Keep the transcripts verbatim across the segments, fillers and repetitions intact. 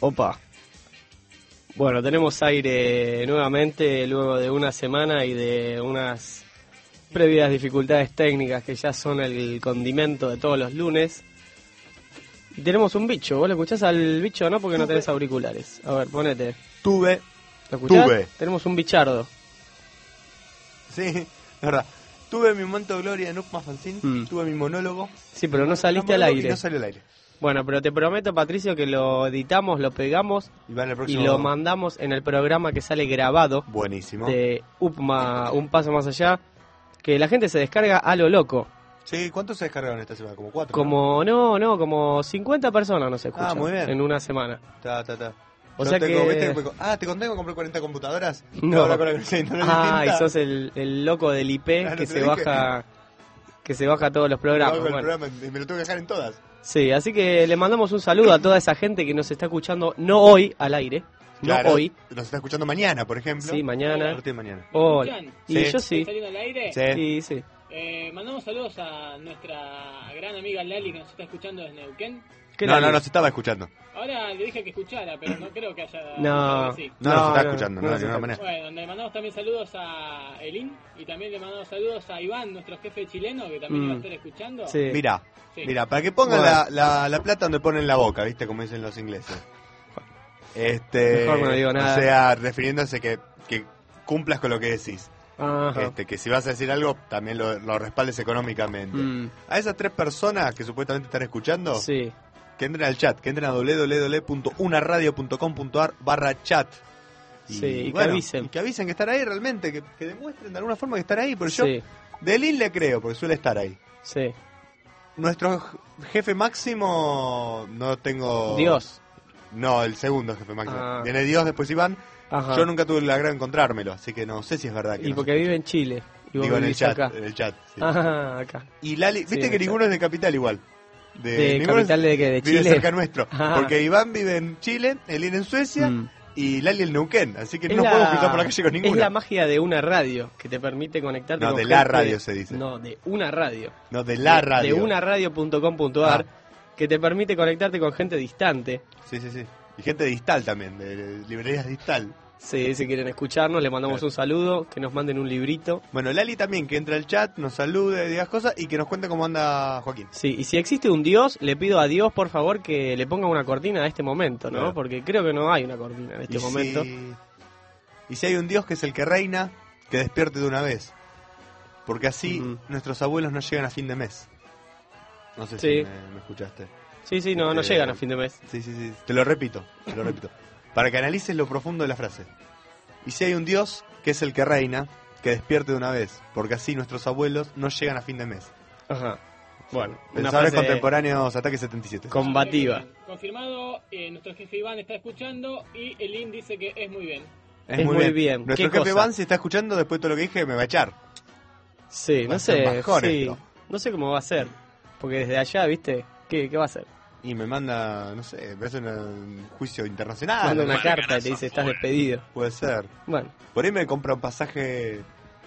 Opa. Bueno, tenemos aire nuevamente luego de una semana y de unas previas dificultades técnicas que ya son el condimento de todos los lunes. Y tenemos un bicho. ¿Vos lo escuchás al bicho, no? Porque no tenés auriculares. A ver, ponete. Tuve. ¿Lo escuchás? Tuve. Tenemos un bichardo. Sí, la verdad. Tuve mi momento de gloria en Upma Fanzine. Mm. Tuve mi monólogo. Sí, pero no saliste al aire. Y no salió al aire. Bueno, pero te prometo, Patricio, que lo editamos, lo pegamos y, va en el próximo... y lo mandamos en el programa que sale grabado. Buenísimo. De Upma, un paso más allá, que la gente se descarga a lo loco. Sí, ¿cuántos se descargaron esta semana? ¿Como cuatro? Como, no, no, como cincuenta personas nos escuchan. Ah, muy bien. En una semana. Ta, ta, ta. O Yo sea tengo, que... ¿viste? Ah, ¿te conté que compré cuarenta computadoras? No. Con la... sí, no ah, y sos el, el loco del I P ah, que, no se baja, que se baja todos los programas. Me, bueno. el programa y me lo tengo que dejar en todas. Sí, así que le mandamos un saludo a toda esa gente que nos está escuchando, no hoy al aire, claro, no hoy. Nos está escuchando mañana, por ejemplo. Sí, mañana. A partir de mañana. Hola. Y sí. yo sí. ¿Saliendo al aire? Sí, sí. sí. Eh, mandamos saludos a nuestra gran amiga Lali que nos está escuchando desde Neuquén. No, no, no, nos estaba escuchando. Ahora le dije que escuchara, pero no creo que haya... No, que sí. no, no, nos está escuchando, no, no, de ninguna manera. Bueno, le mandamos también saludos a Elín y también le mandamos saludos a Iván, nuestro jefe chileno, que también mm. va a estar escuchando. Sí. Mira, sí. mira, para que pongan bueno. la, la, la plata donde ponen la boca, ¿viste? Como dicen los ingleses. Este, Mejor no digo nada. O sea, refiriéndose que, que cumplas con lo que decís. Ajá. Este, que si vas a decir algo, también lo, lo respaldes económicamente. Mm. A esas tres personas que supuestamente están escuchando, sí. que entren al chat, que entren a doble u doble u doble u punto una radio punto com punto a r barra chat. Y, sí, y bueno, que avisen. Y que avisen que están ahí realmente, que, que demuestren de alguna forma que están ahí. Pero yo, sí. de Lin le creo, porque suele estar ahí. Sí. Nuestro jefe máximo, no tengo... Dios. No, el segundo jefe máximo. Ah. Viene Dios, después Iván. Ajá. Yo nunca tuve la gran encontrármelo, así que no sé si es verdad. Que y no porque vive en Chile. Y vos Digo en el chat, acá. en el chat. Sí. Ah, acá. Y Lali, viste sí, que ninguno es de Capital igual. De, de Capital de, de Chile. Vive cerca nuestro. Ah. Porque Iván vive en Chile, Elín en Suecia mm. y Lali en Neuquén. Así que es no la, podemos cruzar por la calle con ninguno. Es la magia de una radio que te permite conectarte no, con de gente. la radio se dice. No, de una radio. No, de la de, radio. De una radio punto com punto a r ah. que te permite conectarte con gente distante. Sí, sí, sí. Y gente distal también, de, de librerías distal. Sí, si quieren escucharnos, le mandamos un saludo, que nos manden un librito. Bueno, Lali también, que entre al chat, nos salude, digas cosas y que nos cuente cómo anda Joaquín. Sí, y si existe un Dios, le pido a Dios, por favor, que le ponga una cortina a este momento, ¿no? Claro. Porque creo que no hay una cortina en este y momento. Si... Y si hay un Dios que es el que reina, que despierte de una vez. Porque así uh-huh. nuestros abuelos no llegan a fin de mes. No sé sí. si me, me escuchaste. Sí, sí, no, no eh, llegan a fin de mes. Sí, sí, sí. Te lo repito, te lo repito. Para que analices lo profundo de la frase. Y si hay un Dios que es el que reina, que despierte de una vez, porque así nuestros abuelos no llegan a fin de mes. Ajá. Bueno, Pensadores contemporáneos, Ataque setenta y siete. Combativa. Confirmado, eh, nuestro jefe Iván está escuchando y Elín dice que es muy bien. Es, es muy bien. bien. Nuestro jefe Iván, si está escuchando, después de todo lo que dije, me va a echar. Sí, va no sé. Sí, no sé cómo va a ser. Porque desde allá, ¿viste? ¿Qué, qué va a hacer? Y me manda, no sé, me hace un juicio internacional. Manda una carta y te dice, estás despedido. Puede ser. Bueno. Por ahí me compra un pasaje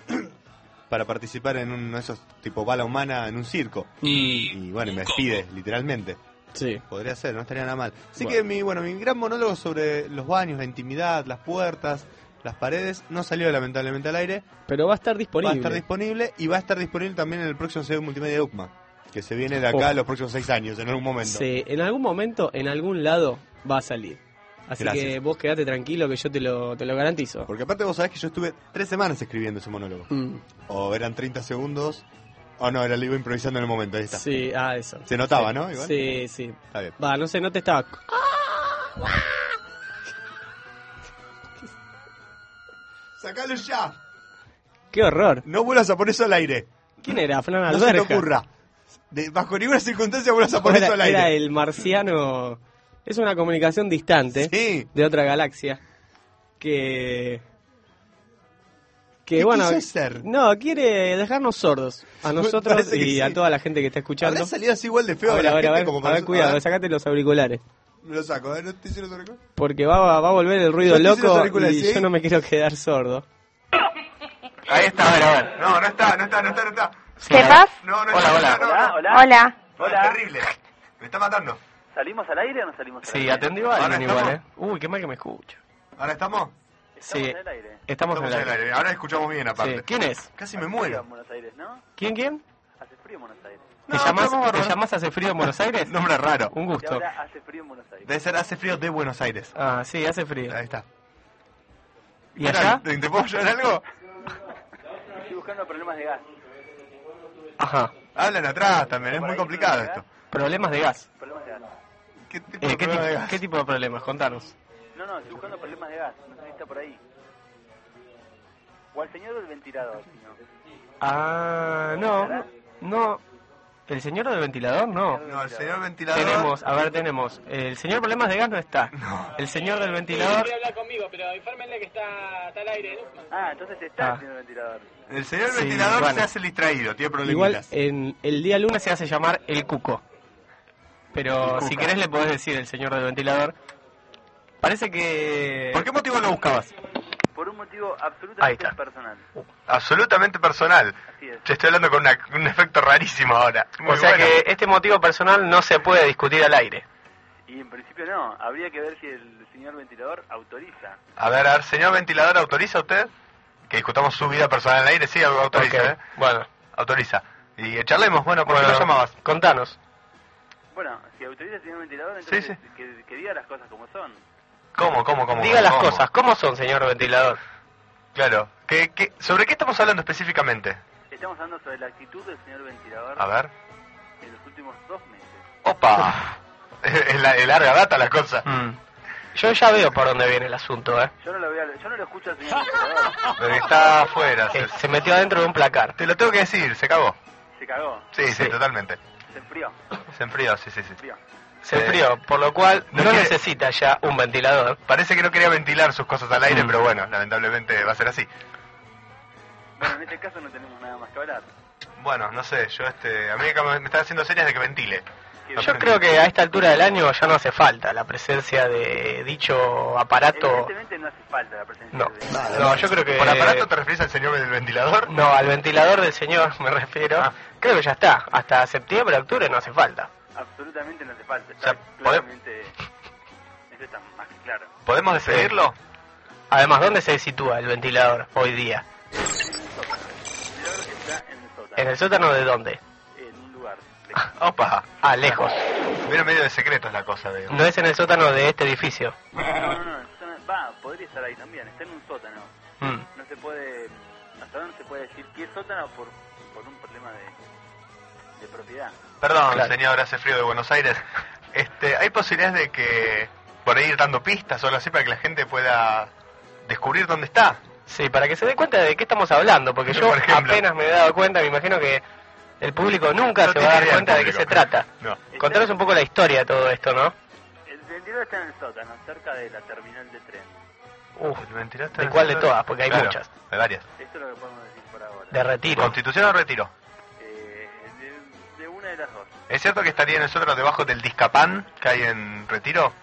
para participar en uno de esos tipo bala humana en un circo. Y, y bueno, me despide, literalmente. Sí. Podría ser, no estaría nada mal. Así bueno. que mi, bueno, mi gran monólogo sobre los baños, la intimidad, las puertas, las paredes, no salió lamentablemente al aire. Pero va a estar disponible. Va a estar disponible y va a estar disponible también en el próximo C D Multimedia de U C M A. Que se viene de acá oh. los próximos seis años, en algún momento. Sí, en algún momento, en algún lado, va a salir. Así Gracias. que vos quedate tranquilo que yo te lo, te lo garantizo. Porque aparte vos sabés que yo estuve tres semanas escribiendo ese monólogo. Mm. O eran treinta segundos, o no, era lo iba improvisando en el momento, ahí está. Sí, ah, eso. Se notaba, sí. ¿no? Igual. Sí, sí. Está bien. Va, no sé, no te estaba... ¡Sacalo ya! ¡Qué horror! No vuelvas a poner eso al aire. ¿Quién era? Flan Alberca. No se te ocurra. De, bajo ninguna circunstancia vuelvas a poner era, eso al aire. Era el marciano... Es una comunicación distante sí. de otra galaxia que... Que ¿Qué bueno, quiso hacer? No, quiere dejarnos sordos a nosotros y sí. a toda la gente que está escuchando. ¿Habrá salido así igual de feo a ver, a la a ver, gente a ver, como a para ver, cuidado, sacate los auriculares. Me lo saco, ¿eh? ¿No te hicieron los auriculares? Porque va, va a volver el ruido loco y ¿sí? yo no me quiero quedar sordo. Ahí está, a ver, a ver. No, no está, no está, no está, no está. ¿Qué pasa? No, no hola, está, hola. No, no, hola, hola. Hola. Es terrible. Me está matando. ¿Salimos al aire o no salimos al Sí, aire? atendió a ¿Ahora alguien igual, estamos? ¿eh? Uy, qué mal que me escucha. ¿Ahora estamos? ¿Estamos Sí, en el aire? estamos, en el aire. Ahora escuchamos bien aparte. Sí. ¿Quién es? Casi me Hace muero. frío en Buenos Aires, ¿no? ¿Quién, quién? Hace frío en Buenos Aires. ¿Te, No, llamás, estamos ¿Te bárbaros. llamás Hace Frío en Buenos Aires? Nombre raro. Un Y gusto. ahora hace frío en Buenos Aires. Debe ser hace frío de Buenos Aires. Ah, sí, hace frío. Ahí está. ¿Y allá? ¿Te, te puedo ayudar en algo? Estoy buscando problemas de gas. Ajá. Hablan atrás también, es muy complicado esto. Problemas de gas. Problemas de gas. ¿Qué tipo Eh, de ¿qué, problema ti- de gas? ¿Qué tipo de problemas? Contanos. No, no, estoy buscando problemas de gas. No sé si está por ahí. O al señor del ventilador, si no. Ah, no, no, no. ¿El señor del ventilador? No. No, el señor ventilador... Tenemos, a ver, tenemos. El señor problemas de gas no está. No. El señor del Sí, ventilador... quiere hablar conmigo, pero infórmenle que está, está al aire, ¿no? Ah, entonces está Ah. el señor ventilador. El señor Sí, ventilador bueno. se hace el distraído, tiene Igual problemitas. en el día lunes se hace llamar el cuco. Pero El si cuco. querés le podés decir el señor del ventilador. Parece que... ¿Por qué motivo lo buscabas? Por un motivo Ahí absolutamente está. personal. Absolutamente personal. Así es. Te estoy hablando con una- un efecto rarísimo ahora. Muy o sea bueno. que este motivo personal no se puede discutir al aire. Y en principio no. Habría que ver si el señor ventilador autoriza. A ver, a ver, señor ventilador, ¿autoriza usted? Que discutamos su vida personal al aire, sí, autoriza, Ok, ¿eh? bueno. Autoriza. Y eh, charlemos, bueno, ¿por qué Bueno, lo llamabas? Contanos. Bueno, si autoriza el señor ventilador, entonces Sí, Que, que diga las cosas como son. ¿Cómo, cómo, cómo? Diga las cómo? cosas, ¿cómo son, señor ventilador? Claro. ¿Qué, qué, ¿Sobre qué estamos hablando específicamente? Estamos hablando sobre la actitud del señor ventilador A ver. en los últimos dos meses. ¡Opa! Es la- es larga data la cosa. Mm. Yo ya veo por dónde viene el asunto, ¿eh? Yo no lo, voy a- yo no lo escucho al señor ventilador. Pero está afuera. Que Se, se metió adentro de un placar. te lo tengo que decir, se cagó. Se cagó, Sí, sí, Sí. totalmente. se enfrió, Se enfrió, sí, sí, sí. se enfrió. Se Eh, enfrió, por lo cual no no, quiere- necesita ya un ventilador. Parece que no quería ventilar sus cosas al aire, Mm. pero bueno, lamentablemente va a ser así. Bueno, en este caso no tenemos nada más que hablar. Bueno, no sé, yo este, a mí me me están haciendo señas de que ventile. Que- Yo creo que a esta altura del año ya no hace falta la presencia de dicho aparato. Evidentemente no hace falta la presencia No, de... no, yo creo que... ¿Por aparato te refieres al señor del ventilador? No, al ventilador del señor me refiero. Ah. Creo que ya está. Hasta septiembre, octubre no hace falta. Absolutamente no hace falta. O sea, Está claramente... Eso está más que claro. ¿Podemos despedirlo? Además, ¿dónde se sitúa el ventilador hoy día? El ventilador está en el sótano. ¿En el sótano de dónde? En un lugar lejos. Opa, Ah, lejos. viene medio de secretos la cosa, veo. No es en el sótano de este edificio. No, no, no. el sótano- Va, podría estar ahí también. Está en un sótano. Mm. No se puede... Hasta ahora no se puede decir qué sótano por, por un problema de, de propiedad. Perdón, Claro. señor, hace frío de Buenos Aires. Este, ¿hay posibilidades de que por ahí ir dando pistas o algo así para que la gente pueda descubrir dónde está? Sí, para que se dé cuenta de qué estamos hablando, porque yo Por ejemplo. apenas me he dado cuenta, me imagino que el público nunca No se tiene va a dar idea el cuenta de qué público. se trata. No. Contanos un poco la historia de todo esto, ¿no? El ventilador está en el sótano, cerca de la terminal de tren. Uf, ¿El ventilador está ¿de en el cuál de sótano? todas? Porque hay Claro, muchas. Hay varias. Esto es lo que podemos decir por ahora. De retiro. ¿Constitución o retiro? Eh, de, de una de las dos. ¿Es cierto que estaría en el sótano debajo del Discapán que hay en retiro?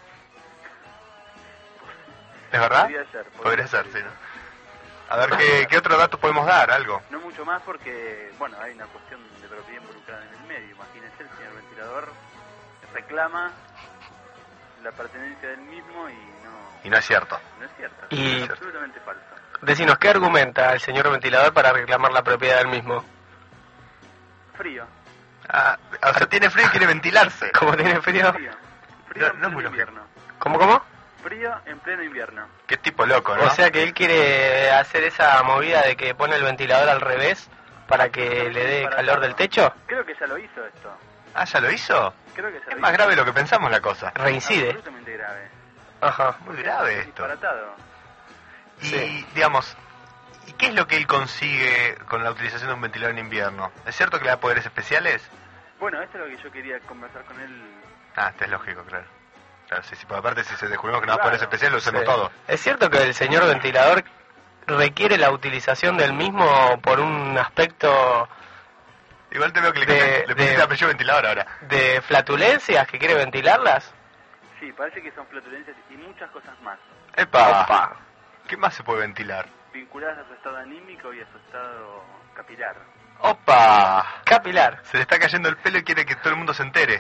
¿Es verdad? Podría ser. Podría ser, sí. ¿no? A ver, ¿qué, ¿qué otro dato podemos dar? ¿Algo? No mucho más porque, bueno, hay una cuestión de propiedad involucrada en el medio. Imagínense, el señor ventilador reclama la pertenencia del mismo y no, Y no es cierto. no es cierto. Y- Es absolutamente falso. Decinos, ¿qué argumenta el señor ventilador para reclamar la propiedad del mismo? Frío. Ah, o sea, tiene frío y quiere ventilarse. ¿Cómo tiene frío? Frío. Frío No- en no es muy pleno lógico. invierno. ¿Cómo, cómo? Frío en pleno invierno. Qué tipo loco, ¿no? O sea que él quiere hacer esa movida de que pone el ventilador al revés para que le dé Para calor todo. del techo. Creo que ya lo hizo esto. Ah, ¿ya lo hizo? Creo que ya Es lo más hizo. grave de lo que pensamos la cosa. Reincide. Absolutamente grave. Ajá. Muy grave esto. Disparatado. Y, Sí. digamos, ¿y qué es lo que él consigue con la utilización de un ventilador en invierno? ¿Es cierto que le da poderes especiales? Bueno, esto es lo que yo quería conversar con él. Ah, este es lógico, claro. Claro, sí, sí, por aparte si se descubrimos que no da Claro. poderes especiales, lo hacemos Sí. todo. ¿Es cierto que el señor ventilador requiere la utilización del mismo por un aspecto Igual te veo que le, De- le pusiste de- apellido ventilador ahora. de flatulencias que quiere ventilarlas? Sí, parece que son flatulencias y muchas cosas más. ¡Epa! Opa. ¿Qué más se puede ventilar? Vinculadas a su estado anímico y a su estado capilar. ¡Opa! Capilar. Se le está cayendo el pelo y quiere que todo el mundo se entere.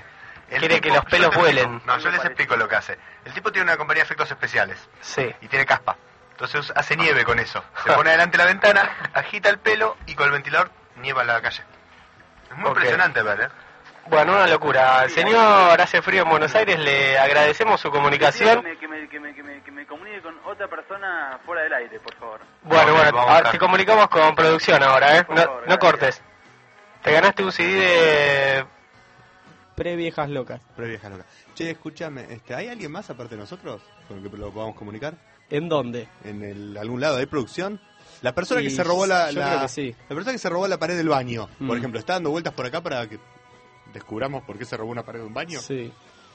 El quiere tipo- que los yo pelos te vuelen. explico. No, yo les explico lo que hace. El tipo tiene una compañía de efectos especiales Sí. y tiene caspa. Entonces hace nieve con eso. Se pone delante de la ventana, agita el pelo y con el ventilador nieva la calle. Es muy Ok. impresionante ver, ¿eh? Bueno, una locura. Señor, hace frío en Buenos Aires, le agradecemos su comunicación. Que me, que, me, que, me, que, me, que me comunique con otra persona fuera del aire, por favor. Bueno, Ok, bueno, vamos a ah, buscar. te comunicamos con producción ahora, ¿eh? Por No, favor, no gracias. cortes. Te ganaste un C D de... Pre-viejas locas. Pero vieja loca. Che, escúchame, este, ¿hay alguien más aparte de nosotros con el que lo podamos comunicar? ¿En dónde? ¿En el, algún lado hay producción? La persona Y que se robó la, yo la- creo que sí. la persona que se robó la pared del baño, Mm. por ejemplo, está dando vueltas por acá para que descubramos por qué se robó una pared de un baño. Sí.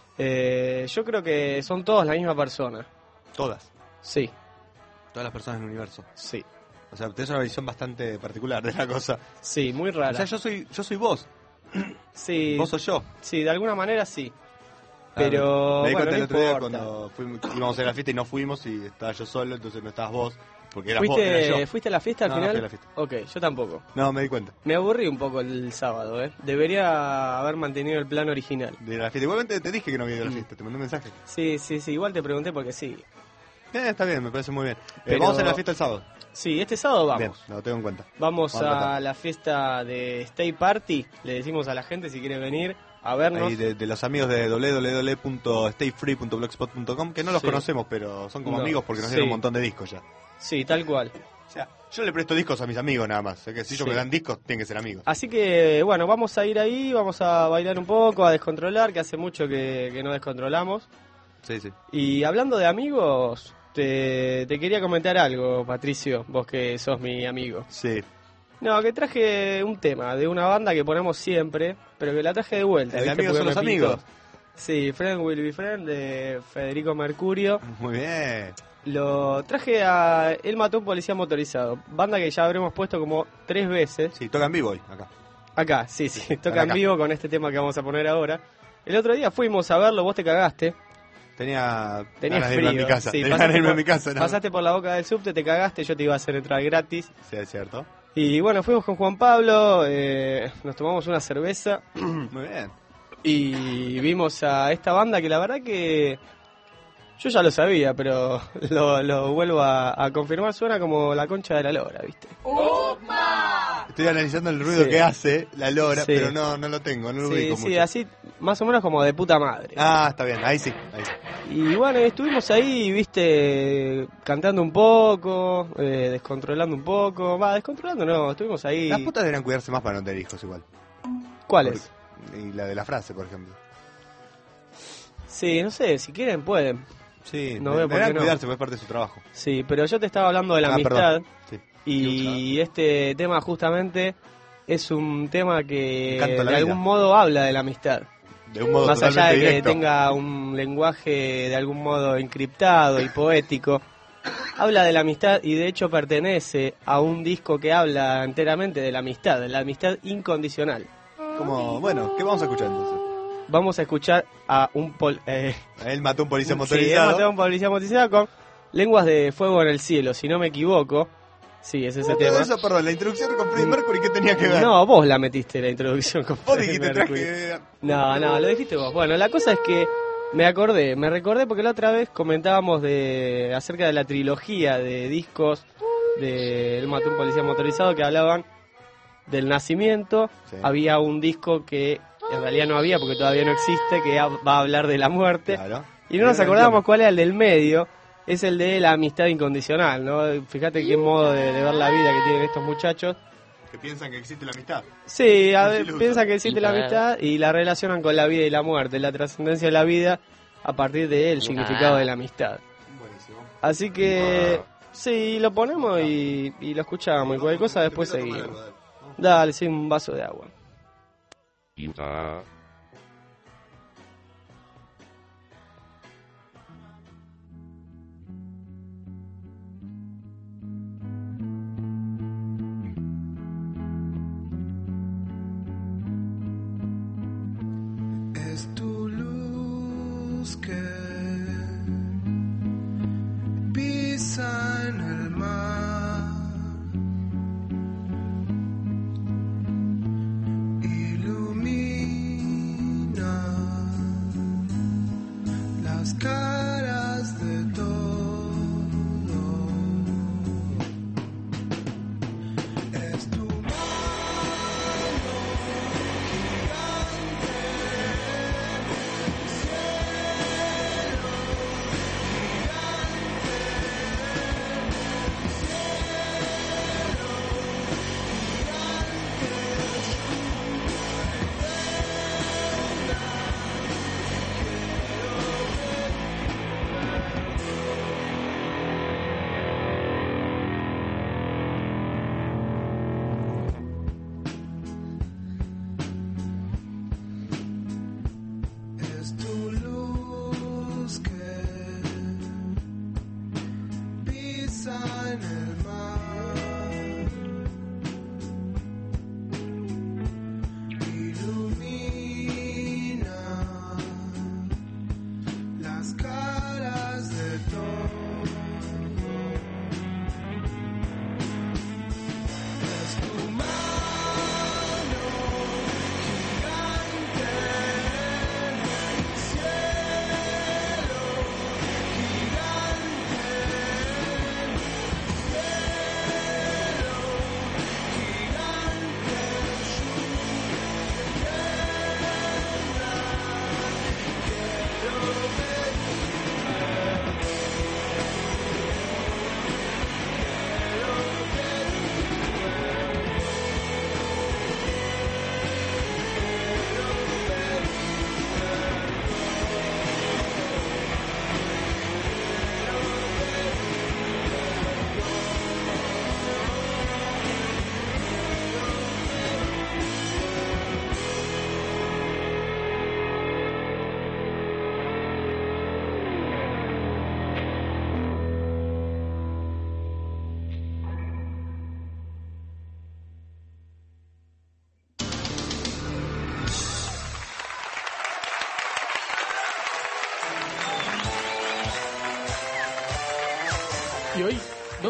Eh, yo creo que son todos la misma persona. Todas, Sí, todas las personas del universo. sí. O sea, tenés una visión bastante particular de la cosa. Sí, muy rara. O sea, yo soy, yo soy vos, sí, vos sos yo. sí, de alguna manera sí. Ah, Pero, me di bueno, cuenta no el otro día importa. cuando fuimos, íbamos a ir a la fiesta y no fuimos y estaba yo solo, entonces no estabas vos, porque eras vos, era ¿Fuiste, yo. ¿Fuiste a la fiesta al No, no final? fui a la fiesta. Ok, yo tampoco. No, me di cuenta. Me aburrí un poco el sábado, ¿eh? Debería haber mantenido el plan original. De ir a la fiesta. Igualmente te dije que no había ido a la Mm. fiesta, te mandé un mensaje. Sí, sí, sí, igual te pregunté porque sí. Eh, está bien, me parece muy bien. Eh, Pero- Vamos a ir a la fiesta el sábado. Sí, este sábado vamos. Bien, lo tengo en cuenta. Vamos Vamos a a tratar. la fiesta de Stay Party. Le decimos a la gente si quiere venir a vernos. Ahí de, de los amigos de doble u doble u doble u punto stay free punto blogspot punto com, que no los Sí. conocemos, pero son como No, amigos porque nos sí. dieron un montón de discos ya. Sí, tal cual. O sea, yo le presto discos a mis amigos nada más. Es que si ellos Sí. me dan discos, tienen que ser amigos. Así que, bueno, vamos a ir ahí, vamos a bailar un poco, a descontrolar, que hace mucho que, que no descontrolamos. Sí, sí. Y hablando de amigos, te, te quería comentar algo, Patricio, vos que sos mi amigo. Sí. No, que traje un tema de una banda que ponemos siempre, pero que la traje de vuelta. El de ¿viste? amigos Porque son me los pintó. amigos. Sí, Friend Will Be Friend de Federico Mercurio. Muy bien. Lo traje a Él Mató a un Policía Motorizado, banda que ya habremos puesto como tres veces. Sí, toca en vivo hoy, acá. Acá, sí, sí, toca acá. en vivo con este tema que vamos a poner ahora. El otro día fuimos a verlo, vos te cagaste. Tenía Tenías ganas de frío. irme a mi casa. Sí, Tenía pasaste ganas de irme a por- mi casa, ¿no? Pasaste por la boca del subte, te cagaste, yo te iba a hacer entrar gratis. Sí, es cierto. Y bueno, fuimos con Juan Pablo, eh, nos tomamos una cerveza Muy bien. y vimos a esta banda que la verdad que yo ya lo sabía, pero lo, lo vuelvo a, a confirmar, suena como la concha de la lora, ¿viste? Estoy analizando el ruido Sí. que hace la lora, Sí. pero no, no lo tengo, no lo Sí, ubico sí, mucho. así más o menos como de puta madre. Ah, está bien, ahí sí, ahí sí. Y bueno, estuvimos ahí, viste, cantando un poco, eh, descontrolando un poco. Va, descontrolando no, estuvimos ahí. Las putas deberían cuidarse más para no tener hijos igual. ¿Cuáles? Y la de la frase, por ejemplo. Sí, no sé, si quieren pueden. Sí, No de- veo por deberían qué no. cuidarse, porque es parte de su trabajo. Sí, pero yo te estaba hablando de la Ah, amistad. perdón. Sí. Y este tema justamente es un tema que Un canto a la de vida. algún modo habla de la amistad. De un modo Más allá totalmente de que directo. tenga un lenguaje de algún modo encriptado y poético, habla de la amistad y de hecho pertenece a un disco que habla enteramente de la amistad, de la amistad incondicional. Como, bueno, ¿qué vamos a escuchar entonces? Vamos a escuchar a un pol eh, Él mató a un policía sí, motorizado. mató a un policía motorizado con Lenguas de Fuego en el Cielo, si no me equivoco. Sí, es ese No, tema. eso, perdón, la introducción con Freddie Mercury, ¿qué tenía que ver? No, vos la metiste la introducción con Vos Freddie dijiste Mercury. traje... No, no, lo dijiste vos. Bueno, la cosa es que me acordé, me recordé porque la otra vez comentábamos de acerca de la trilogía de discos de El Mató a un Policía Motorizado que hablaban del nacimiento. Sí. Había un disco que en realidad no había porque todavía no existe, que ha- va a hablar de la muerte. Claro. Y no nos Era el acordábamos tema. cuál era el del medio, es el de la amistad incondicional, ¿no? Fíjate qué modo de, de ver la vida que tienen estos muchachos. Que piensan que existe la amistad. Sí, a Los ver, ilusos. piensan que existe la Claro. amistad y la relacionan con la vida y la muerte, la trascendencia de la vida a partir del significado de la amistad. Buenísimo. Así que, sí, lo ponemos y, y lo escuchamos y cualquier cosa después Te invito a tomar seguimos. algo, dale. Vamos. Dale, sí, un vaso de agua. Utah. Es tu luz que pisa en el mar, ilumina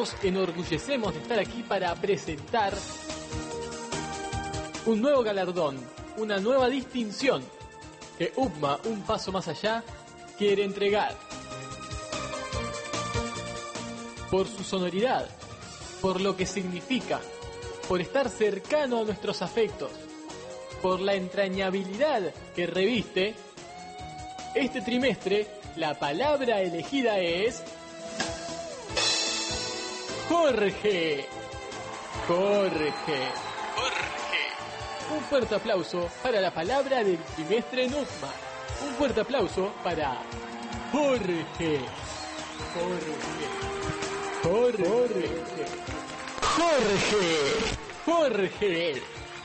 nos enorgullecemos de estar aquí para presentar un nuevo galardón, una nueva distinción que UPMA, un paso más allá, quiere entregar. Por su sonoridad, por lo que significa, por estar cercano a nuestros afectos, por la entrañabilidad que reviste, este trimestre la palabra elegida es Jorge. Jorge. Jorge. Un fuerte aplauso para la palabra del trimestre en UPMA. Un fuerte aplauso para Jorge. Jorge. Jorge. Jorge. Jorge.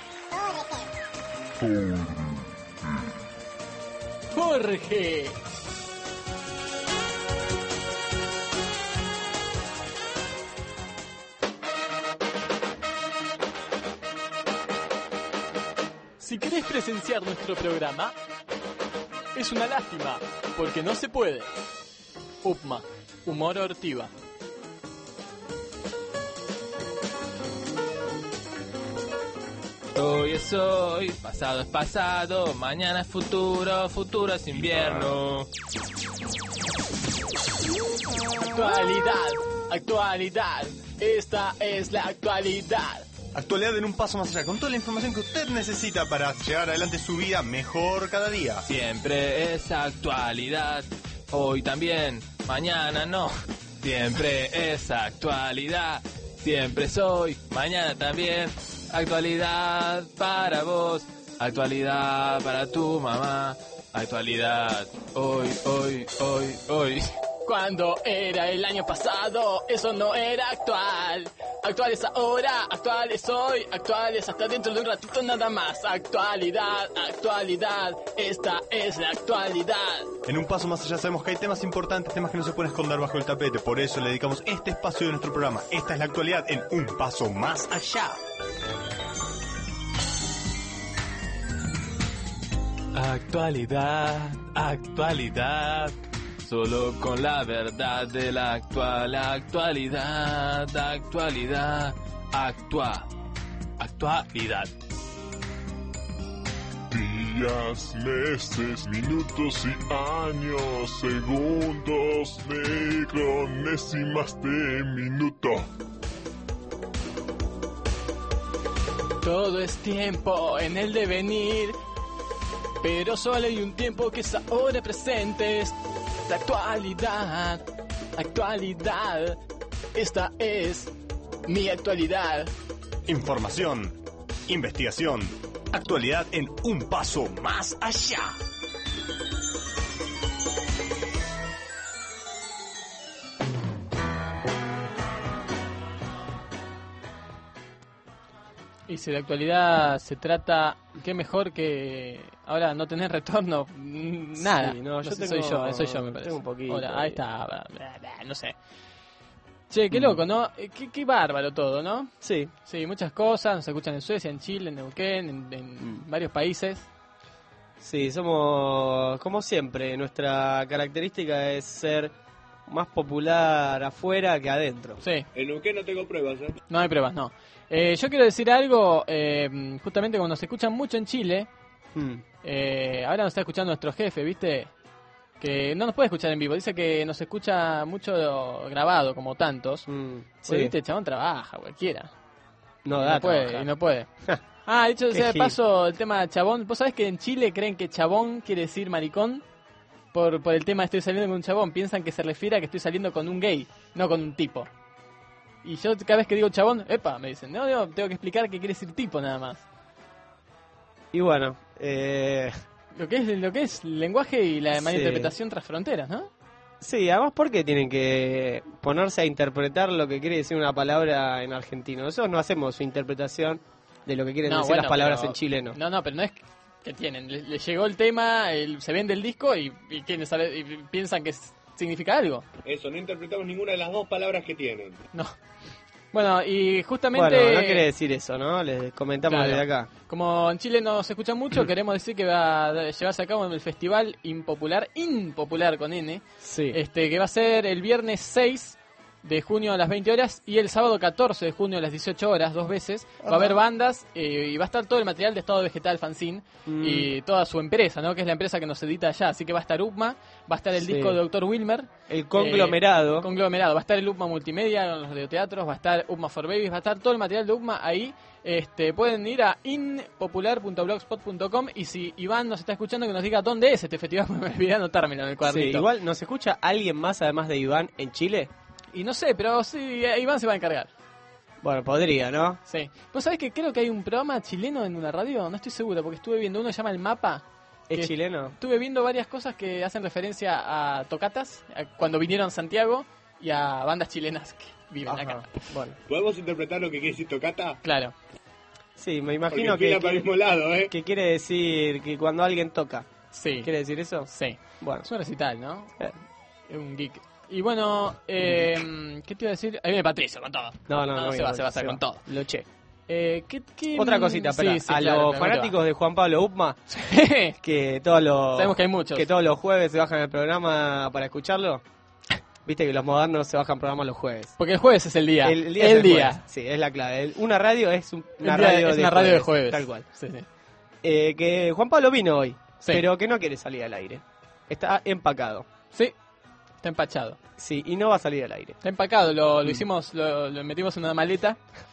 Jorge. Si querés presenciar nuestro programa, es una lástima, porque no se puede. UPMA, humor ortiva. Hoy es hoy, pasado es pasado, mañana es futuro, futuro es invierno. Actualidad, actualidad, esta es la actualidad. Actualidad en un paso más allá, con toda la información que usted necesita para llevar adelante su vida mejor cada día. Siempre es actualidad, hoy también, mañana no. Siempre es actualidad, siempre soy, mañana también. Actualidad para vos, actualidad para tu mamá, actualidad, hoy, hoy, hoy, hoy. Cuando era el año pasado, eso no era actual. Actual es ahora, actual es hoy, actual es hasta dentro de un ratito nada más. Actualidad, actualidad, esta es la actualidad. En un paso más allá sabemos que hay temas importantes, temas que no se pueden esconder bajo el tapete. Por eso le dedicamos este espacio de nuestro programa. Esta es la actualidad en un paso más allá. Actualidad, actualidad, solo con la verdad de la actual actualidad, actualidad, actua, actualidad. Días, meses, minutos y años, segundos, micronésimas de minuto. Todo es tiempo en el devenir, pero solo hay un tiempo que es ahora presente. Es la actualidad, actualidad, esta es mi actualidad. Información, investigación, actualidad en un paso más allá. Y si la actualidad se trata, qué mejor que ahora no tener retorno, nada. Sí, no, yo sé, tengo- soy yo, soy yo me parece. tengo un poquito Hola, de- ahí está, bla, bla, bla, no sé. Che, qué loco, ¿no? Eh, Qué, qué bárbaro todo, ¿no? Sí, Sí, muchas cosas, nos escuchan en Suecia, en Chile, en Neuquén, en, en varios países. sí, somos como siempre. Nuestra característica es ser más popular afuera que adentro. Sí, En Neuquén no tengo pruebas, ¿eh? no hay pruebas, no. Eh, yo quiero decir algo, eh, justamente como nos escuchan mucho en Chile, Hmm. eh, ahora nos está escuchando nuestro jefe, ¿viste? Que no nos puede escuchar en vivo, dice que nos escucha mucho grabado, como tantos. Mm, Sí. sí. Viste, el chabón trabaja, cualquiera. No Y da no puede, trabajar. y no puede. Ah, dicho Qué sea de gil. paso, el tema chabón. ¿Vos sabés que en Chile creen que chabón quiere decir maricón? Por, por el tema de estoy saliendo con un chabón. Piensan que se refiere a que estoy saliendo con un gay, no con un tipo. Y yo cada vez que digo chabón, epa, me dicen, no, no, tengo que explicar que quiere decir tipo nada más. Y bueno, eh, Lo que es lo que es el lenguaje y la Sí. malinterpretación tras fronteras, ¿no? sí, además, ¿por qué tienen que ponerse a interpretar lo que quiere decir una palabra en argentino? Nosotros no hacemos interpretación de lo que quieren No, decir bueno, las palabras pero- en chileno. No, no, pero no es que tienen. Le, le llegó el tema, el- se vende el disco y, y, quieren saber- y piensan que es- significa algo. Eso, no interpretamos ninguna de las dos palabras que tienen. No. Bueno, y justamente... Bueno, no quiere decir eso, ¿no? Les comentamos Claro. desde acá. Como en Chile nos escuchan mucho, queremos decir que va a llevarse a cabo el festival impopular, impopular con N, Sí. este que va a ser el viernes seis de junio a las veinte horas y el sábado catorce de junio a las dieciocho horas, dos veces. Va a haber bandas eh, y va a estar todo el material de Estado Vegetal Fanzine Mm. y toda su empresa, ¿no? Que es la empresa que nos edita allá. Así que va a estar U P M A, va a estar el Sí. disco de Doctor Wilmer. El conglomerado. Eh, conglomerado. Va a estar el U P M A Multimedia, los radioteatros, va a estar U P M A for Babies, va a estar todo el material de U P M A ahí. Este, pueden ir a inpopular punto blogspot punto com y si Iván nos está escuchando que nos diga dónde es este festival, porque me olvidé anotármelo en el Sí, cuadrito. igual, ¿nos escucha alguien más además de Iván en Chile? Y no sé, pero sí, Iván se va a encargar. Bueno, podría, ¿no? Sí. ¿Vos sabés que creo que hay un programa chileno en una radio? No estoy seguro, porque estuve viendo uno que se llama El Mapa. ¿Es que chileno? Estuve viendo varias cosas que hacen referencia a tocatas, a cuando vinieron a Santiago, y a bandas chilenas que viven Ajá. acá. Bueno, ¿Podemos interpretar lo que quiere decir tocata? Claro. sí, me Porque imagino fila que, para el que, mismo lado, ¿eh? que quiere decir que cuando alguien toca. Sí. ¿Quiere decir eso? Sí. Bueno, Es un recital, ¿no? Eh. Es un geek. Y bueno, eh, ¿qué te iba a decir? Ahí viene Patricio con todo. no, no, no. se no, va, se va a hacer se con va. todo. Lo che. Eh, ¿qué, qué, Otra cosita, sí, espera. sí, a claro, los me fanáticos de Juan Pablo Upma, va. que todos los Sabemos que hay muchos. que todos los jueves se bajan el programa para escucharlo. Viste que los modernos se bajan programas los jueves. Porque el jueves es el día. El, el día. es El el día. jueves. Sí, es la clave. El- una radio es un- una El día radio es de una radio de jueves, jueves. Tal cual. Sí, sí. Eh, que Juan Pablo vino hoy, Sí. pero que no quiere salir al aire. Está empacado. Sí, está empachado. Sí, y no va a salir al aire. Está empacado, lo, Mm. lo hicimos, lo, lo metimos en una maleta.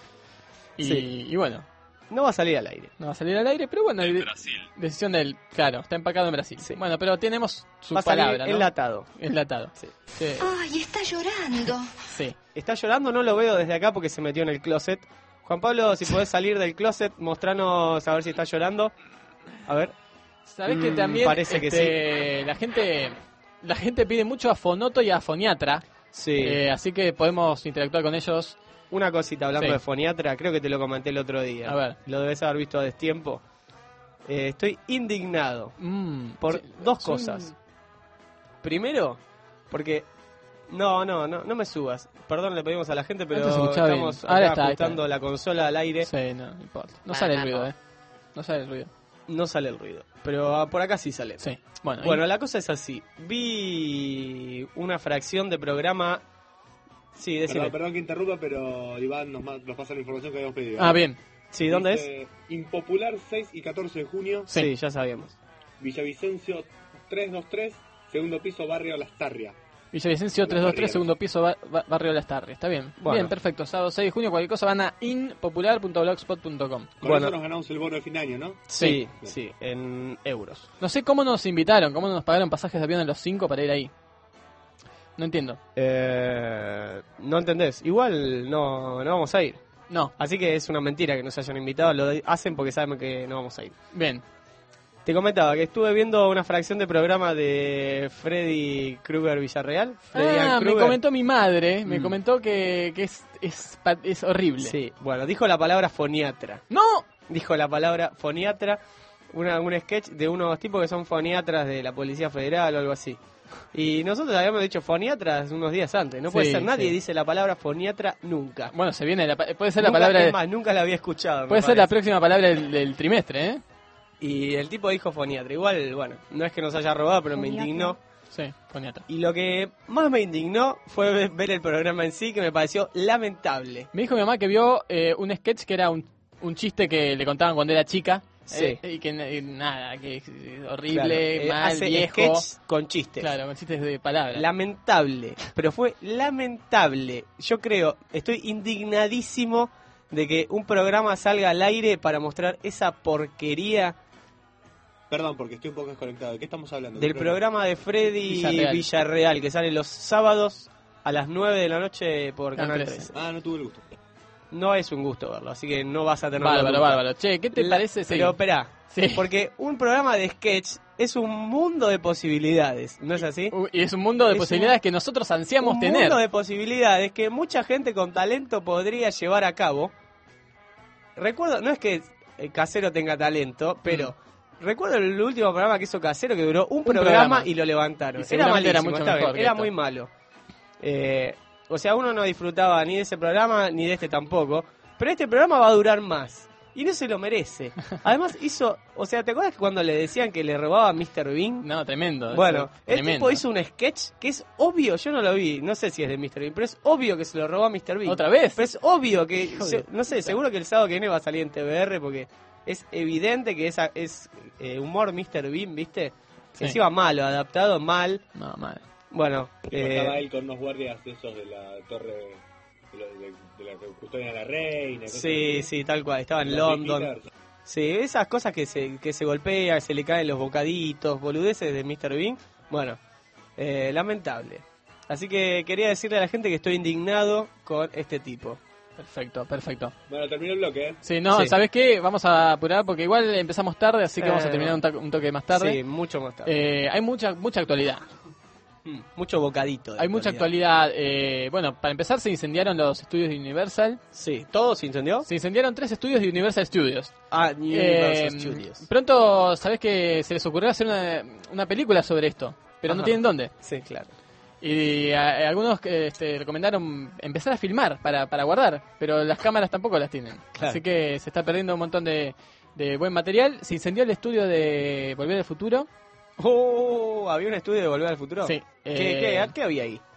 Y, Sí. y bueno, No va a salir al aire. no va a salir al aire, pero bueno, de- decisión del. Claro, está empacado en Brasil. Sí. Bueno, pero tenemos su Va a salir palabra, ¿no? enlatado. Enlatado. Sí. Sí. Ay, está llorando. Sí. Está llorando, no lo veo desde acá porque se metió en el closet. Juan Pablo, si podés salir del closet, mostranos a ver si está llorando. A ver. Sabés que Mm, también parece que este, la gente la gente pide mucho a Fonoto y a Foniatra, Sí. eh, así que podemos interactuar con ellos. Una cosita hablando Sí. de foniatra, creo que te lo comenté el otro día. A ver. Lo debes haber visto a destiempo. Eh, estoy indignado Mm, por sí, dos son- cosas. Primero, porque... No, no, no, no me subas. Perdón, le pedimos a la gente, pero Antes se escuchaba bien. estamos Ahora acá está, ahí ajustando está. la consola al aire. Sí, no, no importa. No Bueno, sale el no. ruido, eh. No sale el ruido. No sale el ruido, pero ah, por acá sí sale. Sí. Bueno, Bueno, y- la cosa es así. Vi una fracción de programa... Sí, decime. Perdón, perdón que interrumpa, pero Iván nos, ma- nos pasa la información que habíamos pedido. Ah, bien. Sí, ¿dónde es? Dice, Impopular seis y catorce de junio, Sí, ya sabíamos. Villavicencio trescientos veintitrés, segundo piso, barrio Lastarria. Villavicencio trescientos veintitrés, Barriera. segundo piso, ba- ba- barrio Las Tarrias. Está bien. Bueno. Bien, perfecto. Sábado seis de junio, cualquier cosa van a inpopular punto blogspot punto com. Con Bueno. eso nos ganamos el bono de fin de año, ¿no? Sí, Sí. sí, en euros. No sé cómo nos invitaron, cómo nos pagaron pasajes de avión a los cinco para ir ahí. No entiendo. Eh, no entendés. Igual no, no vamos a ir. No, Así que es una mentira que nos hayan invitado. Lo de- hacen porque saben que no vamos a ir. bien. Te comentaba que estuve viendo una fracción de programa de Freddy Krueger Villarreal. Freddy Ah, Ann me Krueger. comentó mi madre, me Mm. comentó que, que es, es, pa- es horrible. Sí, bueno, dijo la palabra foniatra. ¡No! Dijo la palabra foniatra. Una, un sketch de unos tipos que son foniatras de la Policía Federal o algo así. Y nosotros habíamos dicho foniatras unos días antes. No puede Sí, ser nadie sí. dice la palabra foniatra nunca. Bueno, se viene, la pa- puede ser la Nunca- palabra... es de- más, nunca la había escuchado. me puede ser la parece. próxima palabra del, del trimestre, ¿eh? Y el tipo dijo foniatra. Igual, bueno, no es que nos haya robado, pero me indignó. Sí, foniatra. Y lo que más me indignó fue ve- ver el programa en sí, que me pareció lamentable. Me dijo mi mamá que vio eh, un sketch que era un, un chiste que le contaban cuando era chica. Sí. eh, y que eh, nada, que es horrible, Claro, eh, mal, hace viejo. sketch con chistes. Claro, con chistes de palabras. Lamentable, pero fue lamentable. Yo creo, estoy indignadísimo de que un programa salga al aire para mostrar esa porquería Perdón, porque estoy un poco desconectado. ¿De qué estamos hablando? del ¿Qué programa de Freddy Villarreal. Villarreal, que sale los sábados a las nueve de la noche por Canal Canal trece. trece. Ah, no tuve el gusto. No es un gusto verlo, así que no vas a tener Bárbaro, bárbaro. Che, ¿qué te La- parece? Sí. Pero espera, Sí. porque un programa de sketch es un mundo de posibilidades, ¿no es así? Uh, Y es un mundo de Es posibilidades un- que nosotros ansiamos un tener. mundo de posibilidades que mucha gente con talento podría llevar a cabo. Recuerdo, no es que eh, Casero tenga talento, pero recuerdo el último programa que hizo Casero que duró un, programa, programa. y lo levantaron. Y Era seguramente era malísimo, mucho está mejor bien, que era esto. muy malo. Eh, o sea, uno no disfrutaba ni de ese programa ni de este tampoco. Pero este programa va a durar más. Y no se lo merece. Además hizo, o sea, ¿te acuerdas que cuando le decían que le robaba a míster Bean? No, tremendo. Bueno, eso, el tremendo. tipo hizo un sketch que es obvio, yo no lo vi, no sé si es de míster Bean, pero es obvio que se lo robó a míster Bean. ¿Otra vez? Pero es obvio que, Hijo se- de no sé, seguro que el sábado que viene va a salir en T V R porque es evidente que esa es eh, humor míster Bean, ¿viste? Sí. Encima malo, adaptado mal. No, mal. Bueno, Estaba eh, él con unos guardias esos de la torre de la, de, de la que custodian a la reina. cosas sí, así. sí, tal cual, estaba en Los London. Beatles. Sí, esas cosas que se, que se golpea, se le caen los bocaditos, boludeces de míster Bean. Bueno, eh, lamentable. Así que quería decirle a la gente que estoy indignado con este tipo. Perfecto, perfecto. Bueno, terminó el bloque, ¿eh? Sí, no, Sí. ¿sabes qué? Vamos a apurar porque igual empezamos tarde, así que vamos a Eh, terminar un, ta- un toque más tarde. Sí, mucho más tarde. Eh, hay mucha mucha actualidad. Mm, mucho bocadito. de Hay mucha actualidad. Eh, bueno, para empezar se incendiaron los estudios de Universal. Sí, ¿todo se incendió? Se incendiaron tres estudios de Universal Studios. Ah, Universal Eh, Studios. Pronto, ¿sabés que se les ocurrió hacer una, una película sobre esto? Pero no Ajá. tienen dónde. Sí, claro. Y a- algunos eh, este, recomendaron empezar a filmar para, para guardar, pero las cámaras tampoco las tienen. Claro. Así que se está perdiendo un montón de, de buen material. Se incendió el estudio de Volver al Futuro. Oh, ¿había un estudio de Volver al Futuro? Sí. ¿Qué, eh, qué, qué había ahí?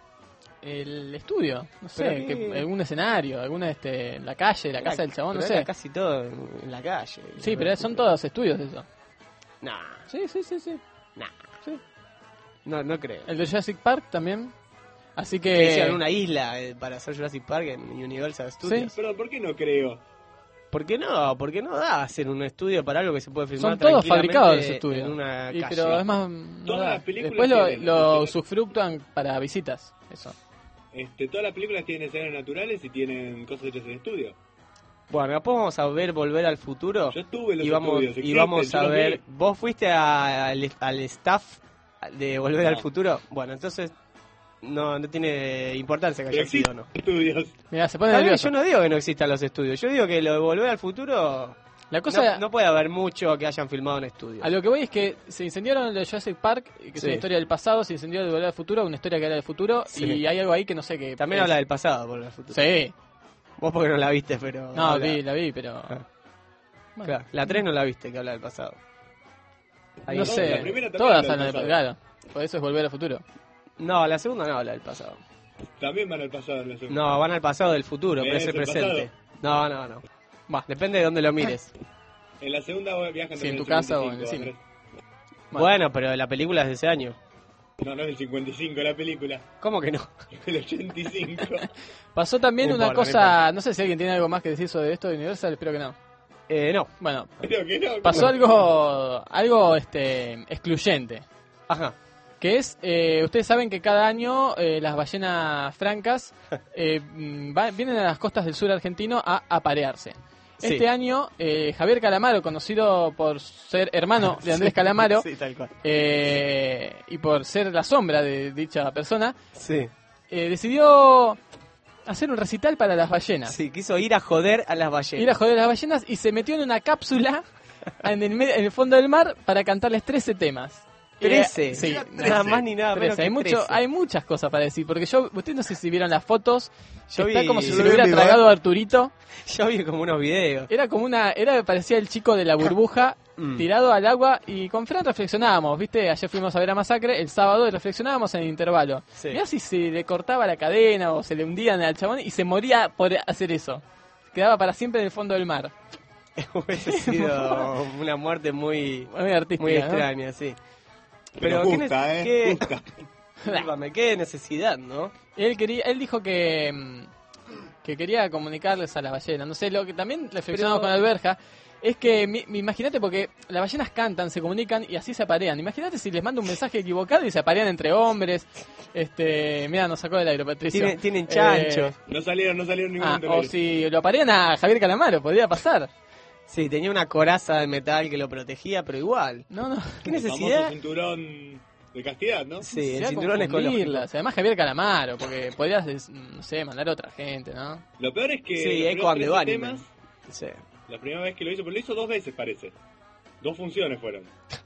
El estudio, no sé, Pero que, qué- algún escenario, alguna este, la calle, la casa del chabón, no Pero sé. era casi todo en, en la calle. Sí, pero son todos estudios eso. Nah, Sí, sí, sí, sí. nah. Sí. No, no creo. El de Jurassic Park también. Así Que que... hicieron una isla eh, para hacer Jurassic Park en Universal Studios. Perdón, ¿por qué no creo? ¿Por qué no? ¿Por qué no da hacer un estudio para algo que se puede filmar Son todos tranquilamente fabricados los estudios. en una Y, calle? pero es más... no Todas da. las películas Después lo, tienen- lo tienen- usufructúan para visitas. Eso. Este, todas las películas tienen escenas naturales y tienen cosas hechas en estudio. Bueno, después vamos a ver Volver al Futuro. Yo estuve en los y vamos, estudios, y existen, vamos yo a los ver. vi. ¿Vos fuiste a- al, al staff de Volver No. al Futuro? Bueno, entonces no, no tiene importancia que Pero haya sido o no. Estudios. Mira, se pone Está bien, nervioso. yo no digo que no existan los estudios. Yo digo que lo de Volver al Futuro. La cosa... no, no puede haber mucho que hayan filmado en estudio. A lo que voy es que se incendiaron el de Jurassic Park, que es Sí. una historia del pasado, se incendió el de Volver al Futuro, una historia que era del futuro, Sí. y hay algo ahí que no sé qué. También es. habla del pasado, Volver al Futuro. Sí. Vos porque no la viste, pero. No, habla- vi, la vi, pero... Ah. Bueno, Claro, la tres no la viste, que habla del pasado. Ahí no está. sé, la primera también todas habla del hablan del pasado. claro. Por eso es Volver al Futuro. No, la segunda no habla del pasado. También van al pasado en la segunda. No, van al pasado del futuro, ¿Es presente el presente. No, no, no. Va. Depende de dónde lo mires. En la segunda viajan Sí, en también tu el casa o en el cincuenta y cinco, cine. Andrés. Bueno, pero la película es de ese año. No, no es el cincuenta y cinco la película. ¿Cómo que no? El ochenta y cinco. Pasó también No una importa, no cosa, no sé si alguien tiene algo más que decir sobre esto de Universal, espero que no. Eh, no. Bueno, Creo que no. pasó algo algo este excluyente, Ajá. que es, eh, ustedes saben que cada año eh, las ballenas francas eh, mm, va- vienen a las costas del sur argentino a aparearse. Sí. Este año, eh, Javier Calamaro, conocido por ser hermano de Andrés Calamaro, Sí, tal cual. eh, y por ser la sombra de dicha persona, Sí. eh, decidió hacer un recital para las ballenas. Sí, quiso ir a joder a las ballenas. Ir a joder a las ballenas y se metió en una cápsula en el, me- en el fondo del mar para cantarles trece temas. trece. Eh, sí, Nada más ni nada menos trece. Hay, que mucho, trece. hay muchas cosas para decir, porque yo, ustedes no sé si vieron las fotos, Yo está vi- como si yo se vi lo hubiera en vivo, tragado ¿eh? a Arturito. Yo vi como unos videos. Era como una, era parecía el chico de la burbuja Mm. tirado al agua, y con Fran reflexionábamos, ¿viste? Ayer fuimos a ver a Masacre el sábado y reflexionábamos en el intervalo. Sí. Mirá si se le cortaba la cadena o se le hundían al chabón y se moría por hacer eso. Quedaba para siempre en el fondo del mar. Hubiese sido una muerte muy, Muy artística, muy ¿no? extraña, sí. Pero ¿qué justa, nece- ¿eh? qué- Justa. Discúlpame, qué necesidad, ¿no? Él quería, él dijo que mm, que quería comunicarles a las ballenas. No sé, lo que también reflexionamos Pero- con Alberja es que, mi- mi- imagínate, porque las ballenas cantan, se comunican y así se aparean. Imagínate si les mando un mensaje equivocado y se aparean entre hombres. Este, mira, nos sacó del aire, Patricio. Tienen, tienen chanchos. Eh, No salieron, no salieron ningún ah, del o aire. si lo aparean a Javier Calamaro, podría pasar. Sí, tenía una coraza de metal que lo protegía, pero igual. No, no. ¿Qué El famoso necesidad? cinturón de castidad, ¿no? Sí, el Se va a cinturón ecológico. confundirlas. Además Javier Calamaro, porque podrías, des- no sé, mandar a otra gente, ¿no? Lo peor es que Sí, los Echo and the primeros trece Bunnymen. temas, Sí. la primera vez que lo hizo, pero lo hizo dos veces parece. Dos funciones fueron.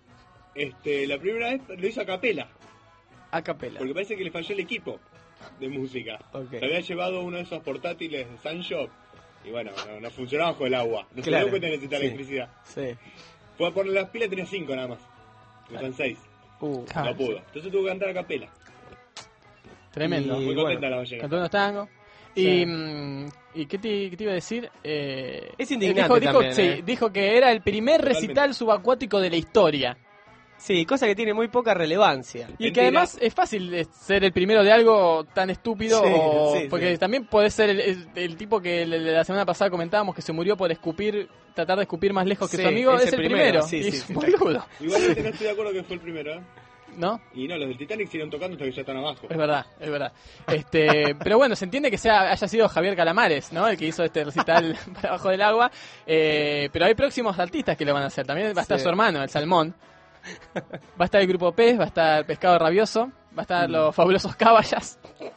Este, la primera vez lo hizo a capela, A capela. porque parece que le falló el equipo de música. Ok. Se había llevado uno de esos portátiles de Sunshop Y bueno, no, no funcionaba bajo el agua. No se Claro, dio cuenta que necesitaba sí. electricidad. Sí. Fue a poner las pilas, tenía cinco nada más. No son seis. Uh, Claro. No pudo. Entonces tuvo que cantar a capela. Tremendo. Y Muy bueno, contenta la ballena. Cantó unos tangos. Sí. Y, mm, ¿y qué, te, qué te iba a decir? Eh, Es eh, indignante dijo, dijo, también, sí, eh. dijo que era el primer Totalmente. recital subacuático de la historia. Sí, cosa que tiene muy poca relevancia. Y que además es fácil de ser el primero de algo tan estúpido, Sí, o- sí, porque sí. también puede ser el, el- el tipo que le- la semana pasada comentábamos que se murió por escupir, tratar de escupir más lejos que Sí, su amigo, es es el el primero, primero. sí, Y sí, es sí, un está boludo, Igualmente no estoy de acuerdo que fue el primero, ¿eh? ¿no? Y no, los del Titanic siguieron tocando hasta que ya están abajo. Es verdad, es verdad. Este, pero bueno, se entiende que sea haya sido Javier Calamares, ¿no? El que hizo este recital para abajo del agua. Eh, pero hay próximos artistas que lo van a hacer. También va a estar Sí. su hermano, el Salmón. Va a estar el Grupo Pez, va a estar Pescado Rabioso, va a estar los Fabulosos Caballas.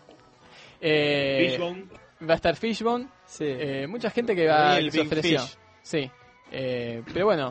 Eh, Fishbone. Va a estar Fishbone. Sí. Eh, mucha gente que va Y el que se Big ofreció. Fish. Sí. Eh, pero bueno.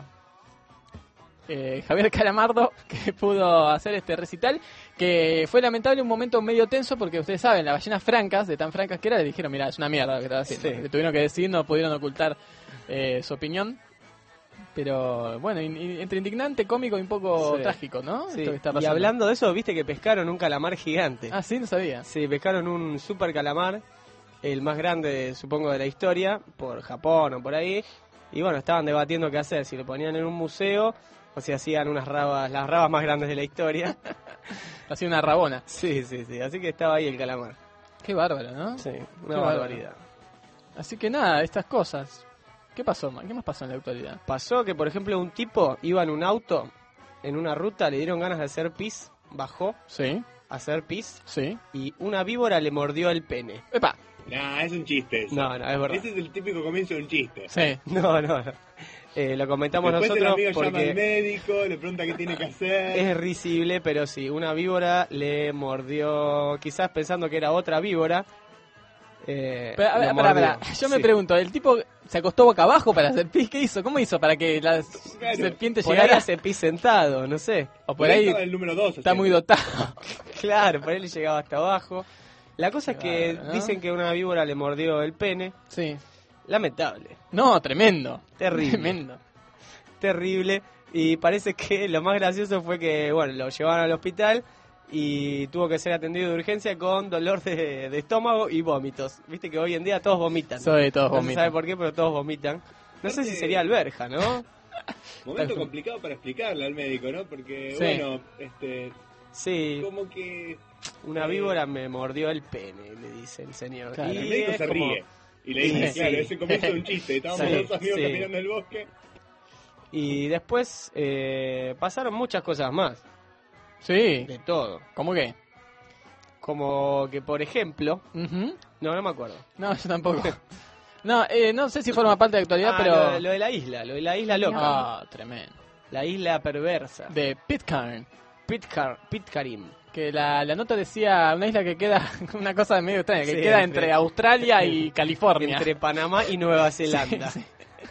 Eh, Javier Calamardo que pudo hacer este recital, que fue lamentable, un momento medio tenso porque ustedes saben, las ballenas francas, de tan francas que era, le dijeron, mira, es una mierda lo que estás haciendo. Sí. Le tuvieron que decir, no pudieron ocultar eh, su opinión. Pero bueno, in- in- entre indignante, cómico y un poco Sí. trágico, ¿no? Sí. Esto que está Y pasando. hablando de eso, viste que pescaron un calamar gigante. Ah, sí, no sabía. Sí, pescaron un super calamar, el más grande, supongo, de la historia, por Japón o por ahí. Y bueno, estaban debatiendo qué hacer, si lo ponían en un museo o si hacían unas rabas, las rabas más grandes de la historia. Hacía una rabona. Sí, sí, sí, así que estaba ahí el calamar. Qué bárbaro, ¿no? Sí, una Qué barbaridad. Así que nada, estas cosas. ¿Qué pasó, man? ¿Qué más pasó en la actualidad? Pasó que, por ejemplo, un tipo iba en un auto, en una ruta, le dieron ganas de hacer pis, bajó Sí, a hacer pis sí. y una víbora le mordió el pene. ¡Epa! Nah, es un chiste eso. No, no, es verdad. Ese es el típico comienzo de un chiste. Sí. No, no, no. Eh, lo comentamos Después el nosotros amigo llama al porque médico, le pregunta qué tiene que hacer. es risible, pero sí, una víbora le mordió, quizás pensando que era otra víbora. Eh, Pero, a ver, lo pará, mordió. pará. Yo me Sí. pregunto, ¿el tipo se acostó boca abajo para hacer pis? ¿Qué hizo? ¿Cómo hizo para que la Claro. serpiente Por ahí llegara? hace pis sentado, no sé. O por ahí estaba el número dos. está muy dotado. Claro, por ahí le llegaba hasta abajo. La cosa es que Claro, ¿no? dicen que una víbora le mordió el pene. Sí. Lamentable, No, tremendo. Terrible. Tremendo. terrible. Y parece que lo más gracioso fue que, bueno, lo llevaron al hospital y tuvo que ser atendido de urgencia con dolor de, de estómago y vómitos. Viste que hoy en día todos vomitan. Soy todos No se vomitan. sabe por qué, pero todos vomitan. No sé si sería alberja, ¿no? Momento complicado para explicarle al médico, ¿no? Porque, Sí. bueno, este, Sí, como que una víbora me mordió el pene, le dice el señor. Claro. Y el médico es se como- ríe. Y le dice, Sí. claro, ese comienzo de un chiste. Estábamos Sí, dos amigos sí. caminando en el bosque. Y después eh, pasaron muchas cosas más, Sí. de todo. ¿Cómo qué? Como que, por ejemplo, Ujú. no, no me acuerdo. No, yo tampoco. No, eh, no sé si forma parte de la actualidad, Ah, pero... lo, lo de la isla, lo de la isla loca. Ah, tremendo. La isla perversa. De Pitcairn. Pitcar, Pitcairn. Que la, la nota decía una isla que queda, una cosa medio extraña, que Sí, queda entre- entre Australia y California. Entre Panamá y Nueva Zelanda. Sí,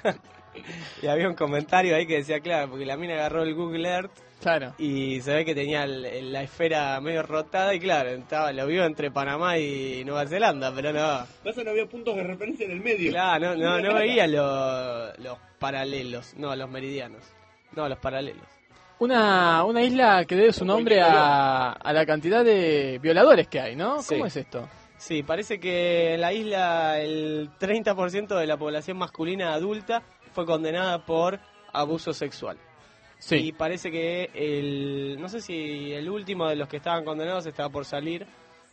Y había un comentario ahí que decía, claro, porque la mina agarró el Google Earth Claro. y se ve que tenía el- el- la esfera medio rotada y claro, estaba, lo vio entre Panamá y Nueva Zelanda, pero no. Pasa, no había puntos de referencia en el medio. Claro, no, no, no veía lo- los paralelos, no, los meridianos. No, los paralelos. Una, una isla que debe su nombre a, a la cantidad de violadores que hay, ¿no? Sí. ¿Cómo es esto? Sí, parece que en la isla el treinta por ciento de la población masculina adulta fue condenada por abuso sexual. Y Sí. parece que el, no sé si el último de los que estaban condenados estaba por salir.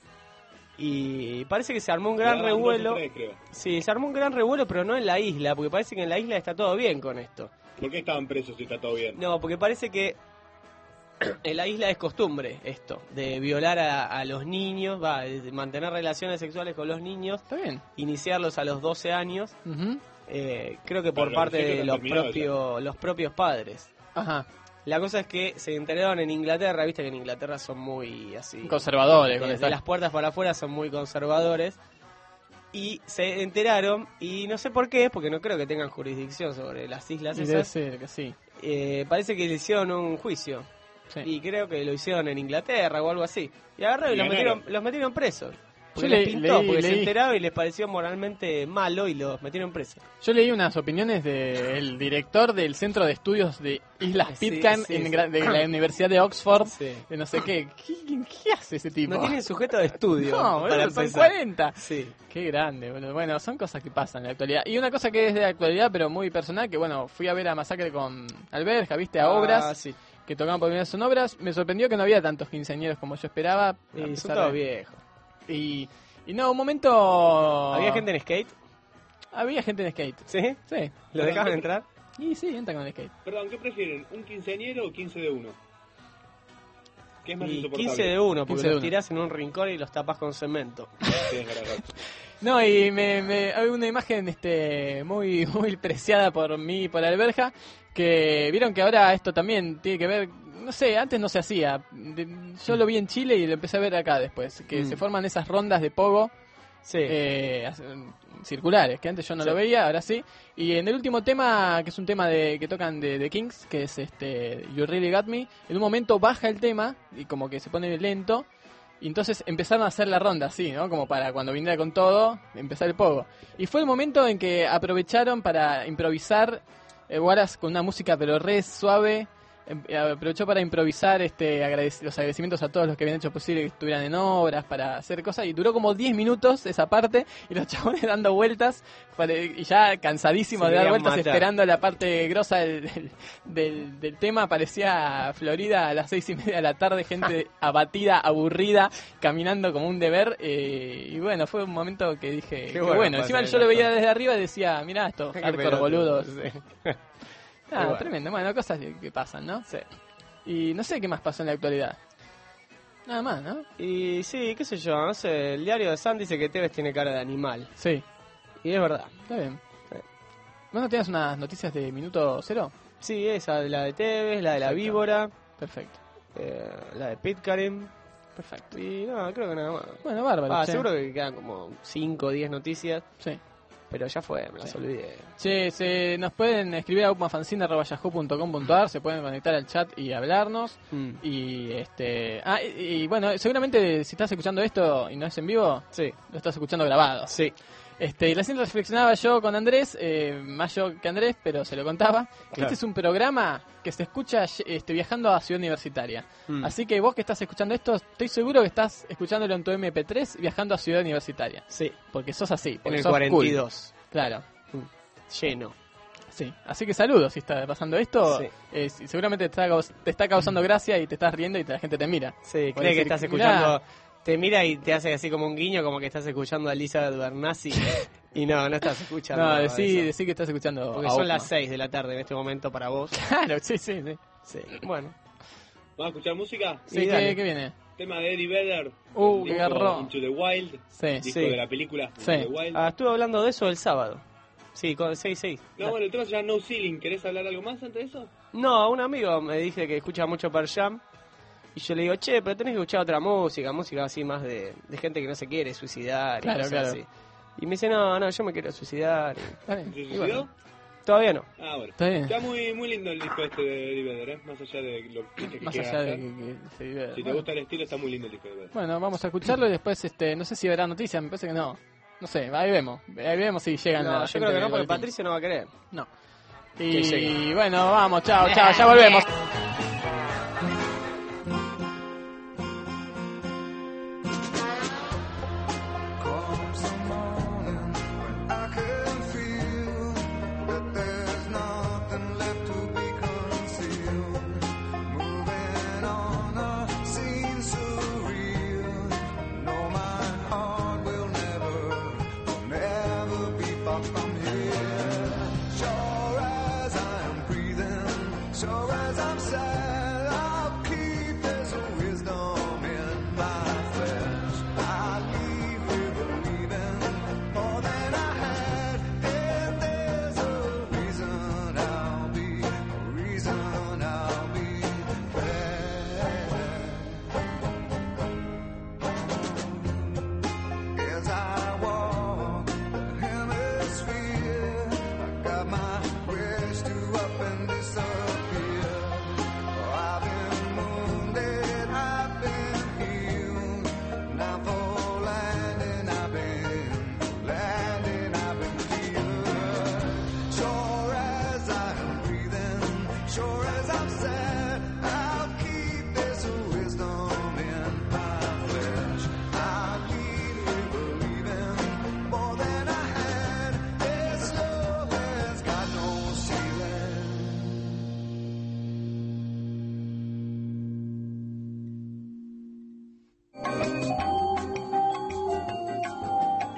Y parece que se armó un gran Quedaban dos o revuelo. tres, creo. Sí, se armó un gran revuelo, pero no en la isla, porque parece que en la isla está todo bien con esto. ¿Por qué estaban presos si está todo bien? No, porque parece que en la isla es costumbre esto, de violar a, a los niños, va, de mantener relaciones sexuales con los niños, Está bien. iniciarlos a los doce años, Ujú. eh, creo que por Pero parte los hechos de han los terminado propios, los propios padres. Ajá. La cosa es que se enteraron en Inglaterra, viste que en Inglaterra son muy así... Conservadores. con Desde esta- las puertas para afuera son muy conservadores. Y se enteraron, y no sé por qué, porque no creo que tengan jurisdicción sobre las islas Y debe esas. ser que sí. Eh, parece que le hicieron un juicio. Sí. Y creo que lo hicieron en Inglaterra o algo así. Y agarraron y, Y los ganaron. metieron, los metieron presos. Porque Yo les leí- pintó, leí- porque se leí. enteraron y les pareció moralmente malo y los metieron preso. Yo leí unas opiniones del director del Centro de Estudios de Islas Sí, Pitcairn sí, en sí. gra- de la Universidad de Oxford, Sí. de no sé qué. ¿Qué, qué hace ese tipo? No tienen sujeto de estudio. No, boludo, para son empezar. cuarenta. Sí. Qué grande, boludo. Bueno, son cosas que pasan en la actualidad. Y una cosa que es de actualidad, pero muy personal, que bueno, fui a ver a Masacre con Alberja, viste, a Ah, Obras, sí. que tocaban por primera vez en Obras. Me sorprendió que no había tantos quinceañeros como yo esperaba. a Y son pesar todos de- viejos. Y, y no, un momento... ¿Había gente en skate? Había gente en skate. ¿Sí? Sí. ¿Lo dejaban entrar? Y sí, entra con el skate. Perdón, ¿qué prefieren? ¿Un quinceañero o quince de uno? ¿Qué es más Y insoportable? quince de uno, porque quince de los uno. tirás en un rincón y los tapas con cemento. Sí, es verdad. No, y me, me hay una imagen este muy muy preciada por mí y por Alberja, que vieron que ahora esto también tiene que ver, no sé, antes no se hacía. De- yo lo vi en Chile y lo empecé a ver acá después, que Mm. se forman esas rondas de pogo Sí. eh, as- circulares, que antes yo no Sí. lo veía, ahora sí. Y en el último tema, que es un tema de que tocan de, de Kings, que es este You Really Got Me, en un momento baja el tema y como que se pone lento. Y entonces empezaron a hacer la ronda así, ¿no? Como para cuando viniera con todo, empezar el pogo. Y fue el momento en que aprovecharon para improvisar, eh, Wallace con una música pero re suave, em- aprovechó para improvisar este agradec- los agradecimientos a todos los que habían hecho posible que estuvieran en obras, para hacer cosas, y duró como diez minutos esa parte, y los chabones dando vueltas, para- y ya cansadísimos Se de dar querían vueltas, matar. esperando la parte grosa del, del, del- del tema. Parecía Florida a las seis y media de la tarde, gente abatida, aburrida, caminando como un deber, eh, y bueno, fue un momento que dije, Qué qué bueno bueno, pasa encima en yo la lo veía zona. desde arriba y decía, mirá esto, Qué hardcore pelotudo, boludos. sí. Ah, bueno. tremendo, bueno, cosas que, que pasan, ¿no? Sí. Y no sé qué más pasó en la actualidad. Nada más, ¿no? Y sí, qué sé yo, no sé, el diario de Sam dice que Tevez tiene cara de animal. Sí, Y es verdad. está bien. Sí. ¿Vos no tienes unas noticias de minuto cero? Sí, esa, la de Tevez, la de la Perfecto. víbora, Perfecto, eh, la de Pitcairn. perfecto. Y no, creo que nada más. Bueno, bárbaro. Ah, che. seguro que quedan como cinco o diez noticias, Sí. pero ya fue, me las Sí. olvidé. Che, se, nos pueden escribir a upmafanzine arroba yahoo punto com punto ar, se pueden conectar al chat y hablarnos. Mm. Y este. Ah, y, y bueno, seguramente si estás escuchando esto y no es en vivo, Sí, lo estás escuchando grabado. sí. Este, y recién reflexionaba yo con Andrés, eh, más yo que Andrés, pero se lo contaba. que Claro. Este es un programa que se escucha este, viajando a Ciudad Universitaria. Mm. Así que vos que estás escuchando esto, estoy seguro que estás escuchándolo en tu eme pe tres viajando a Ciudad Universitaria. Sí, Porque sos así. en Porque el sos cuarenta y dos. cool. Claro. Lleno. Sí, así que saludos si está pasando esto. Sí. Eh, si- seguramente te está, caus- te está causando gracia y te estás riendo y la gente te mira. Sí, Puede cree que decir, estás "Mirá". escuchando, te mira y te hace así como un guiño, como que estás escuchando a Elizabeth Bernassi. Y no, no estás escuchando. No, decí, eso. decí que estás escuchando. Porque a son Ockman. las seis de la tarde en este momento para vos. Claro, sí, sí, sí. Sí, bueno. ¿Vamos a escuchar música? Sí, Sí, ¿qué, dale. qué viene? Tema de Eddie Vedder. Uh, el qué disco garrón. Into the Wild. Sí, Disco sí. de la película Into Sí. the Wild. Ah, estuve hablando de eso el sábado. Sí, con seis seis. No, bueno, el tema se llama No Ceiling. ¿Querés hablar algo más antes de eso? No, un amigo me dice que escucha mucho Pearl Jam. Y yo le digo, che, pero tenés que escuchar otra música, música así más de, de gente que no se quiere suicidar. Y Claro, cosas claro. así. Y me dice, no, no, yo me quiero suicidar. y- Está bien. ¿Se y suicidó? bueno, todavía no. Ah, bueno. Está bien. Está muy, muy lindo el disco este de Eddie Vedder, ¿eh? Más allá de lo que, que Más quiera allá de hacer. que, que se vive. Si te Bueno. gusta el estilo, está muy lindo el disco de Vedder. Bueno, vamos a escucharlo y después, este, no sé si habrá noticias, me parece que no. No sé, ahí vemos. Ahí vemos si llegan No, la yo gente creo que del no, porque boletín. Patricio no va a querer. No. Que Y llegue. bueno, vamos, chao, chao, ya volvemos. Comes the morning when I can feel that there's nothing left to be concealed. Moving on, a scene surreal. No, my heart will never, will never be far from here. Sure as I am breathing, sure as I'm sad.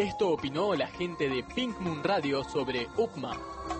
Esto opinó la gente de Pink Moon Radio sobre Upma.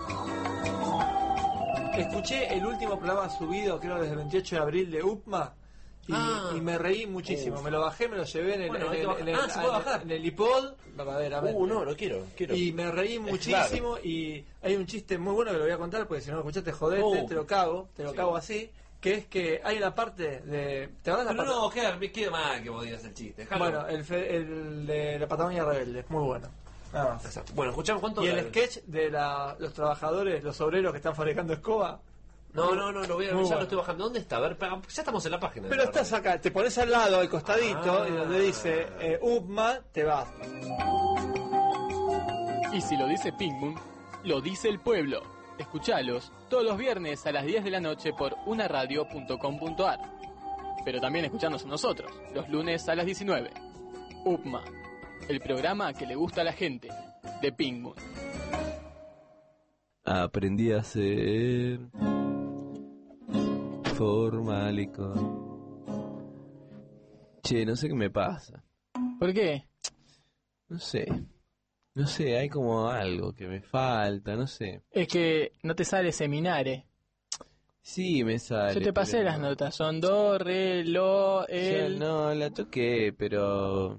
Escuché el último programa subido, creo desde el veintiocho de abril, de Upma. Y, Ah. y me reí muchísimo. Uf. Me lo bajé, me lo llevé en el, Bueno, en hay el, que bajar. en el- Ah, ¿se puede en el- bajar? en el iPod, verdaderamente. Uh, no, lo quiero, quiero. Y me reí muchísimo. Y hay un chiste muy bueno que lo voy a contar, porque si no lo escuchaste, jodete, Oh. te lo cago, te lo Sí. cago así. Que es que hay una parte de. ¿Te acuerdas la Pero parte? no, queda, me queda mal que vos digas el chiste. Dejalo. Bueno, el, fe- el de la Patagonia Rebelde, es muy bueno. Nada más. Exacto. Bueno, escuchamos cuánto. Y el sketch de la, los trabajadores, los obreros que están fabricando escoba. No, no, no, lo voy a Muy ya bueno. lo estoy bajando. ¿Dónde está? A ver, pa- ya estamos en la página. Pero estás acá, te pones al lado, al costadito, Ah. y donde dice eh, Upma, te vas. Y si lo dice Pink Moon, lo dice el pueblo. Escuchalos todos los viernes a las diez de la noche por unaradio punto com punto ar. Pero también escucharnos a nosotros, los lunes a las diecinueve. Upma, el programa que le gusta a la gente, de Pink Moon. Aprendí a ser formálico. Che, no sé qué me pasa. ¿Por qué? No sé. No sé, hay como algo que me falta, no sé. Es que no te sale seminare. Sí, me sale. Yo te pasé pero- las notas, son do, re, lo, Ya, el... no, la toqué, pero...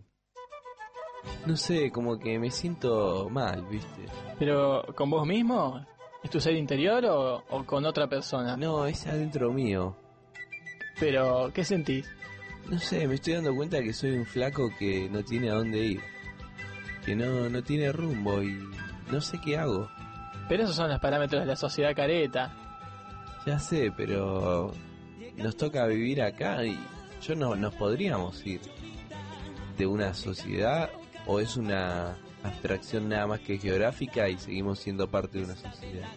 No sé, como que me siento mal, ¿viste? Pero, ¿con vos mismo? ¿Es tu ser interior o, o con otra persona? No, es adentro mío. Pero, ¿qué sentís? No sé, me estoy dando cuenta que soy un flaco que no tiene a dónde ir. Que no, no tiene rumbo y no sé qué hago. Pero esos son los parámetros de la sociedad careta. Ya sé, pero nos toca vivir acá y yo no nos podríamos ir de una sociedad, o es una abstracción nada más que geográfica y seguimos siendo parte de una sociedad.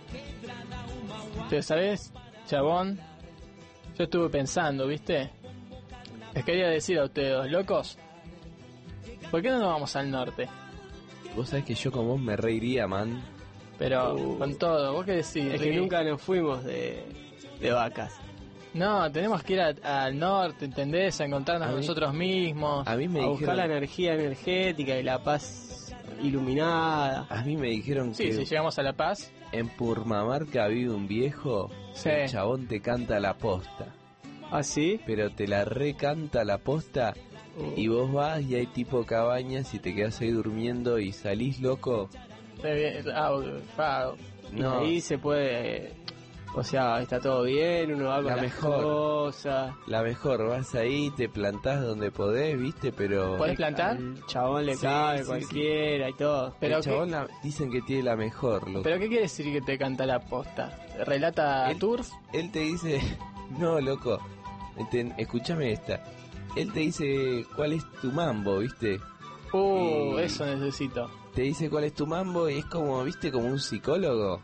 Pero, ¿sabés, chabón? Yo estuve pensando, ¿viste? Les quería decir a ustedes, dos locos, ¿por qué no nos vamos al norte? Vos sabés que yo con vos me reiría, man. Pero, Uh. con todo, ¿vos qué decís? Es que Ricky? nunca nos fuimos de, de vacas. No, tenemos que ir a- al norte, ¿entendés? A encontrarnos A mí- nosotros mismos. A mí me A buscar la dijeron, energía energética y la paz iluminada. a mí me dijeron Sí, que si llegamos a La Paz. en Purmamarca vive un viejo, Sí. el chabón te canta la posta, ¿Ah, sí? pero te la recanta la posta. Y vos vas y hay tipo cabañas y te quedas ahí durmiendo y salís loco. Re bien, ah, fa- Y No, ahí se puede... O sea, está todo bien, uno va con La las mejor. cosas. la mejor, vas ahí, te plantás donde podés, viste, pero ¿Podés plantar? Al chabón le Sí, cabe sí, cualquiera y todo. Pero el qué- chabón la- dicen que tiene la mejor, loco. ¿Pero qué quiere decir que te canta la posta? ¿Relata Él- turf? Él te dice, no, loco, enten- escúchame esta. Él te dice cuál es tu mambo, viste. Uh, Y- eso necesito. Te dice cuál es tu mambo y es como, viste, como un psicólogo,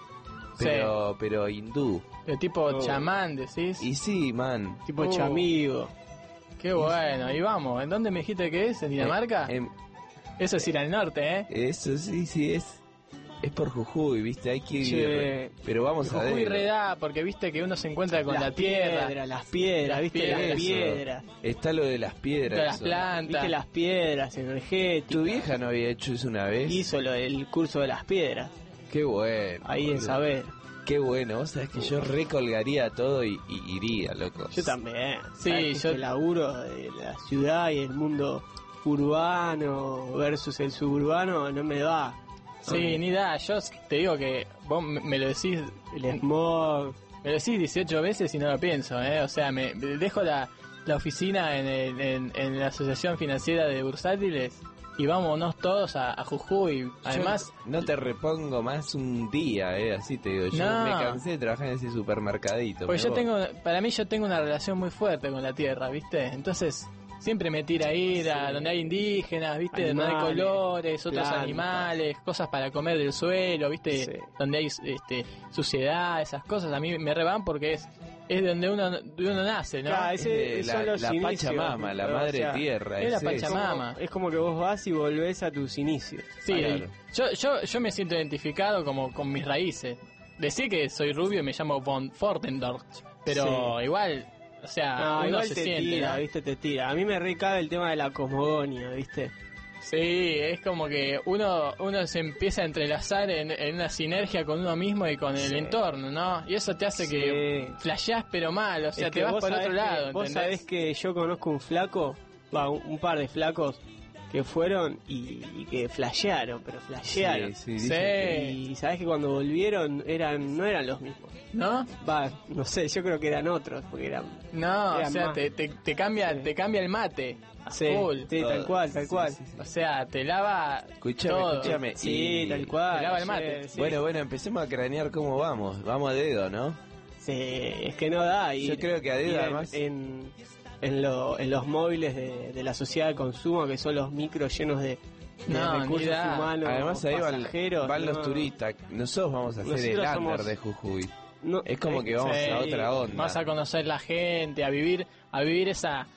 pero pero hindú. El tipo Oh. chamán, decís. Y sí, man. Tipo Uh. chamigo. Qué bueno, y vamos. ¿En dónde me dijiste que es? ¿En Dinamarca? Eh, em, Eso es ir al norte, ¿eh? eso sí, sí, es es por Jujuy, viste, hay que ir. Che. Pero vamos a Jujuy ver. redá, porque viste que uno se encuentra con las la tierra, piedras, las piedras, Las viste piedras. las Eso. piedras. Está lo de las piedras. de las eso. plantas. Viste las piedras energéticas. Tu vieja no había hecho eso una vez. Hizo lo del curso de las piedras. Qué bueno. Ahí en boludo. saber. Qué bueno, vos sabés que yo recolgaría todo y, y iría, loco. Yo también. Sí, ¿Sabes que yo- este laburo de la ciudad y el mundo urbano versus el suburbano no me va. Sí, ni da. Yo te digo que vos me me lo decís, El smog. me lo decís dieciocho veces y no lo pienso, ¿eh? O sea, me dejo la, la oficina en, el- en, en la Asociación Financiera de Bursátiles y vámonos todos a, a Jujuy. Además, Yo no te repongo más un día, eh, así te digo. Yo No. me cansé de trabajar en ese supermercadito. pues me yo voy. tengo, para mí yo tengo una relación muy fuerte con la tierra, ¿viste? Entonces siempre me tira a ir a Sí. donde hay indígenas, ¿viste? Donde hay Animales, colores, otros plantas. animales, cosas para comer del suelo, ¿viste? Sí. Donde hay este, suciedad, esas cosas a mí me reban porque es es de donde uno, de uno nace, ¿no? Claro, Es ese- de son la, los la inicios, Pachamama, la o madre sea, tierra. es la es eso. Pachamama. Es como que vos vas y volvés a tus inicios. Sí, Claro. yo, yo, yo me siento identificado como con mis raíces. Decir que soy rubio y me llamo Von Fortendorf, pero Sí. igual, o sea, No, uno igual se te siente, tira, ¿no? viste, te tira. A mí me recabe el tema de la cosmogonia, viste. Sí, es como que uno uno se empieza a entrelazar en, en una sinergia con uno mismo y con el Sí. entorno, ¿no? Y eso te hace que Sí. flasheás pero mal, o sea, Es te que vas vos por sabés otro que- lado, Vos ¿entendés? sabés que yo conozco un flaco, va, un, un par de flacos que fueron y, y que flashearon, pero flashearon. Sí, sí, Sí. dicen que- Y sabés que cuando volvieron eran no eran los mismos. ¿No? Va, no sé, yo creo que eran otros, porque eran... No, Era o sea, más. te, te, te cambia Sí. te cambia el mate a Sí, full. sí, tal cual, tal Sí, cual. sí, sí. O sea, te lava Escuchame, todo. escuchame. Sí, y- tal cual. Te lava el ayer, mate. sí. Bueno, bueno, empecemos a cranear cómo vamos. Vamos a dedo, ¿no? Sí, es que no da. Y, Yo creo que a dedo, y en- además- En, en, lo- en los móviles de, de la sociedad de consumo, que son los micros llenos de, de No, ni recursos da. humanos. Además ahí van, pasajeros, van los no. turistas. Nosotros vamos a hacer el Nosotros under somos- de Jujuy. No, Es como que vamos Sí, a otra onda. Vas a conocer la gente, a vivir a vivir esa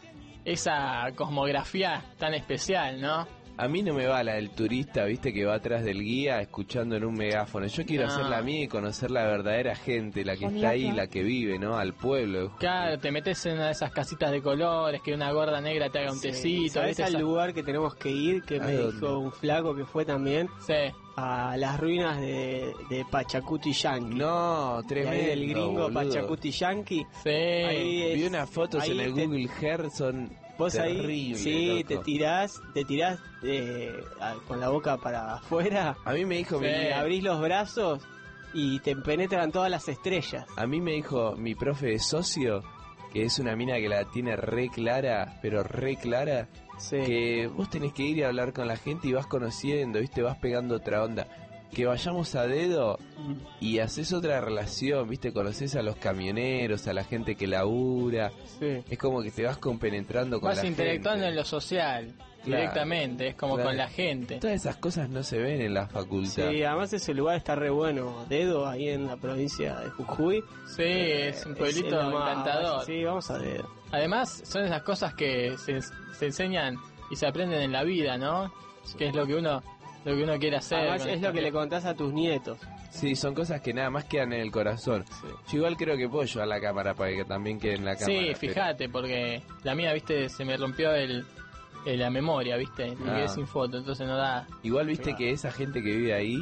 esa cosmografía tan especial, ¿no? A mí no me va la del turista, viste, que va atrás del guía escuchando en un megáfono. Yo quiero No. hacer la mía y conocer la verdadera gente, la que está ahí, la que vive, ¿no? Al pueblo. de Jujuy. Claro, te metes en una de esas casitas de colores, que una gorda negra te haga un Sí. tecito. ¿Sabés ¿viste? al Esa- lugar que tenemos que ir? Que ¿A me dónde? dijo un flaco que fue también Sí. a las ruinas de, de Pachacuti Yankee. No, Y tremendo. ahí el gringo boludo. Pachacuti Yankee. Sí. Ahí es- Vi unas fotos ahí en el te- Google Earth, son Vos ahí, terribles, sí, loco. te tirás, te tirás eh, a- con la boca para afuera, A mí me dijo y mi, abrís los brazos y te penetran todas las estrellas. a mí me dijo mi profe de socio, que es una mina que la tiene re clara, pero re clara, Sí. que vos tenés que ir y hablar con la gente y vas conociendo, viste, vas pegando otra onda. Que vayamos a dedo Mm. y haces otra relación, viste, conoces a los camioneros, a la gente que labura, Sí. es como que te vas compenetrando con Vas la interactuando gente. en lo social, Claro. directamente, es como Claro. con la gente. Todas esas cosas no se ven en la facultad. Sí, además ese lugar está re bueno, Dedo, ahí en la provincia de Jujuy. Sí, es un pueblito Es lo más- encantador. Sí, vamos a Dedo. Además, son esas cosas que se, se enseñan y se aprenden en la vida, ¿no? Que es lo que uno lo que uno quiere hacer. Además con es esta lo que le vida. contás a tus nietos. Sí, son cosas que nada más quedan en el corazón. Yo igual creo que puedo llevar la cámara para que también quede en la cámara. Sí, pero- fíjate, porque la mía, viste, se me rompió el, el- la memoria, viste, me Ah. quedé sin foto, entonces no da. Igual viste Claro. que esa gente que vive ahí,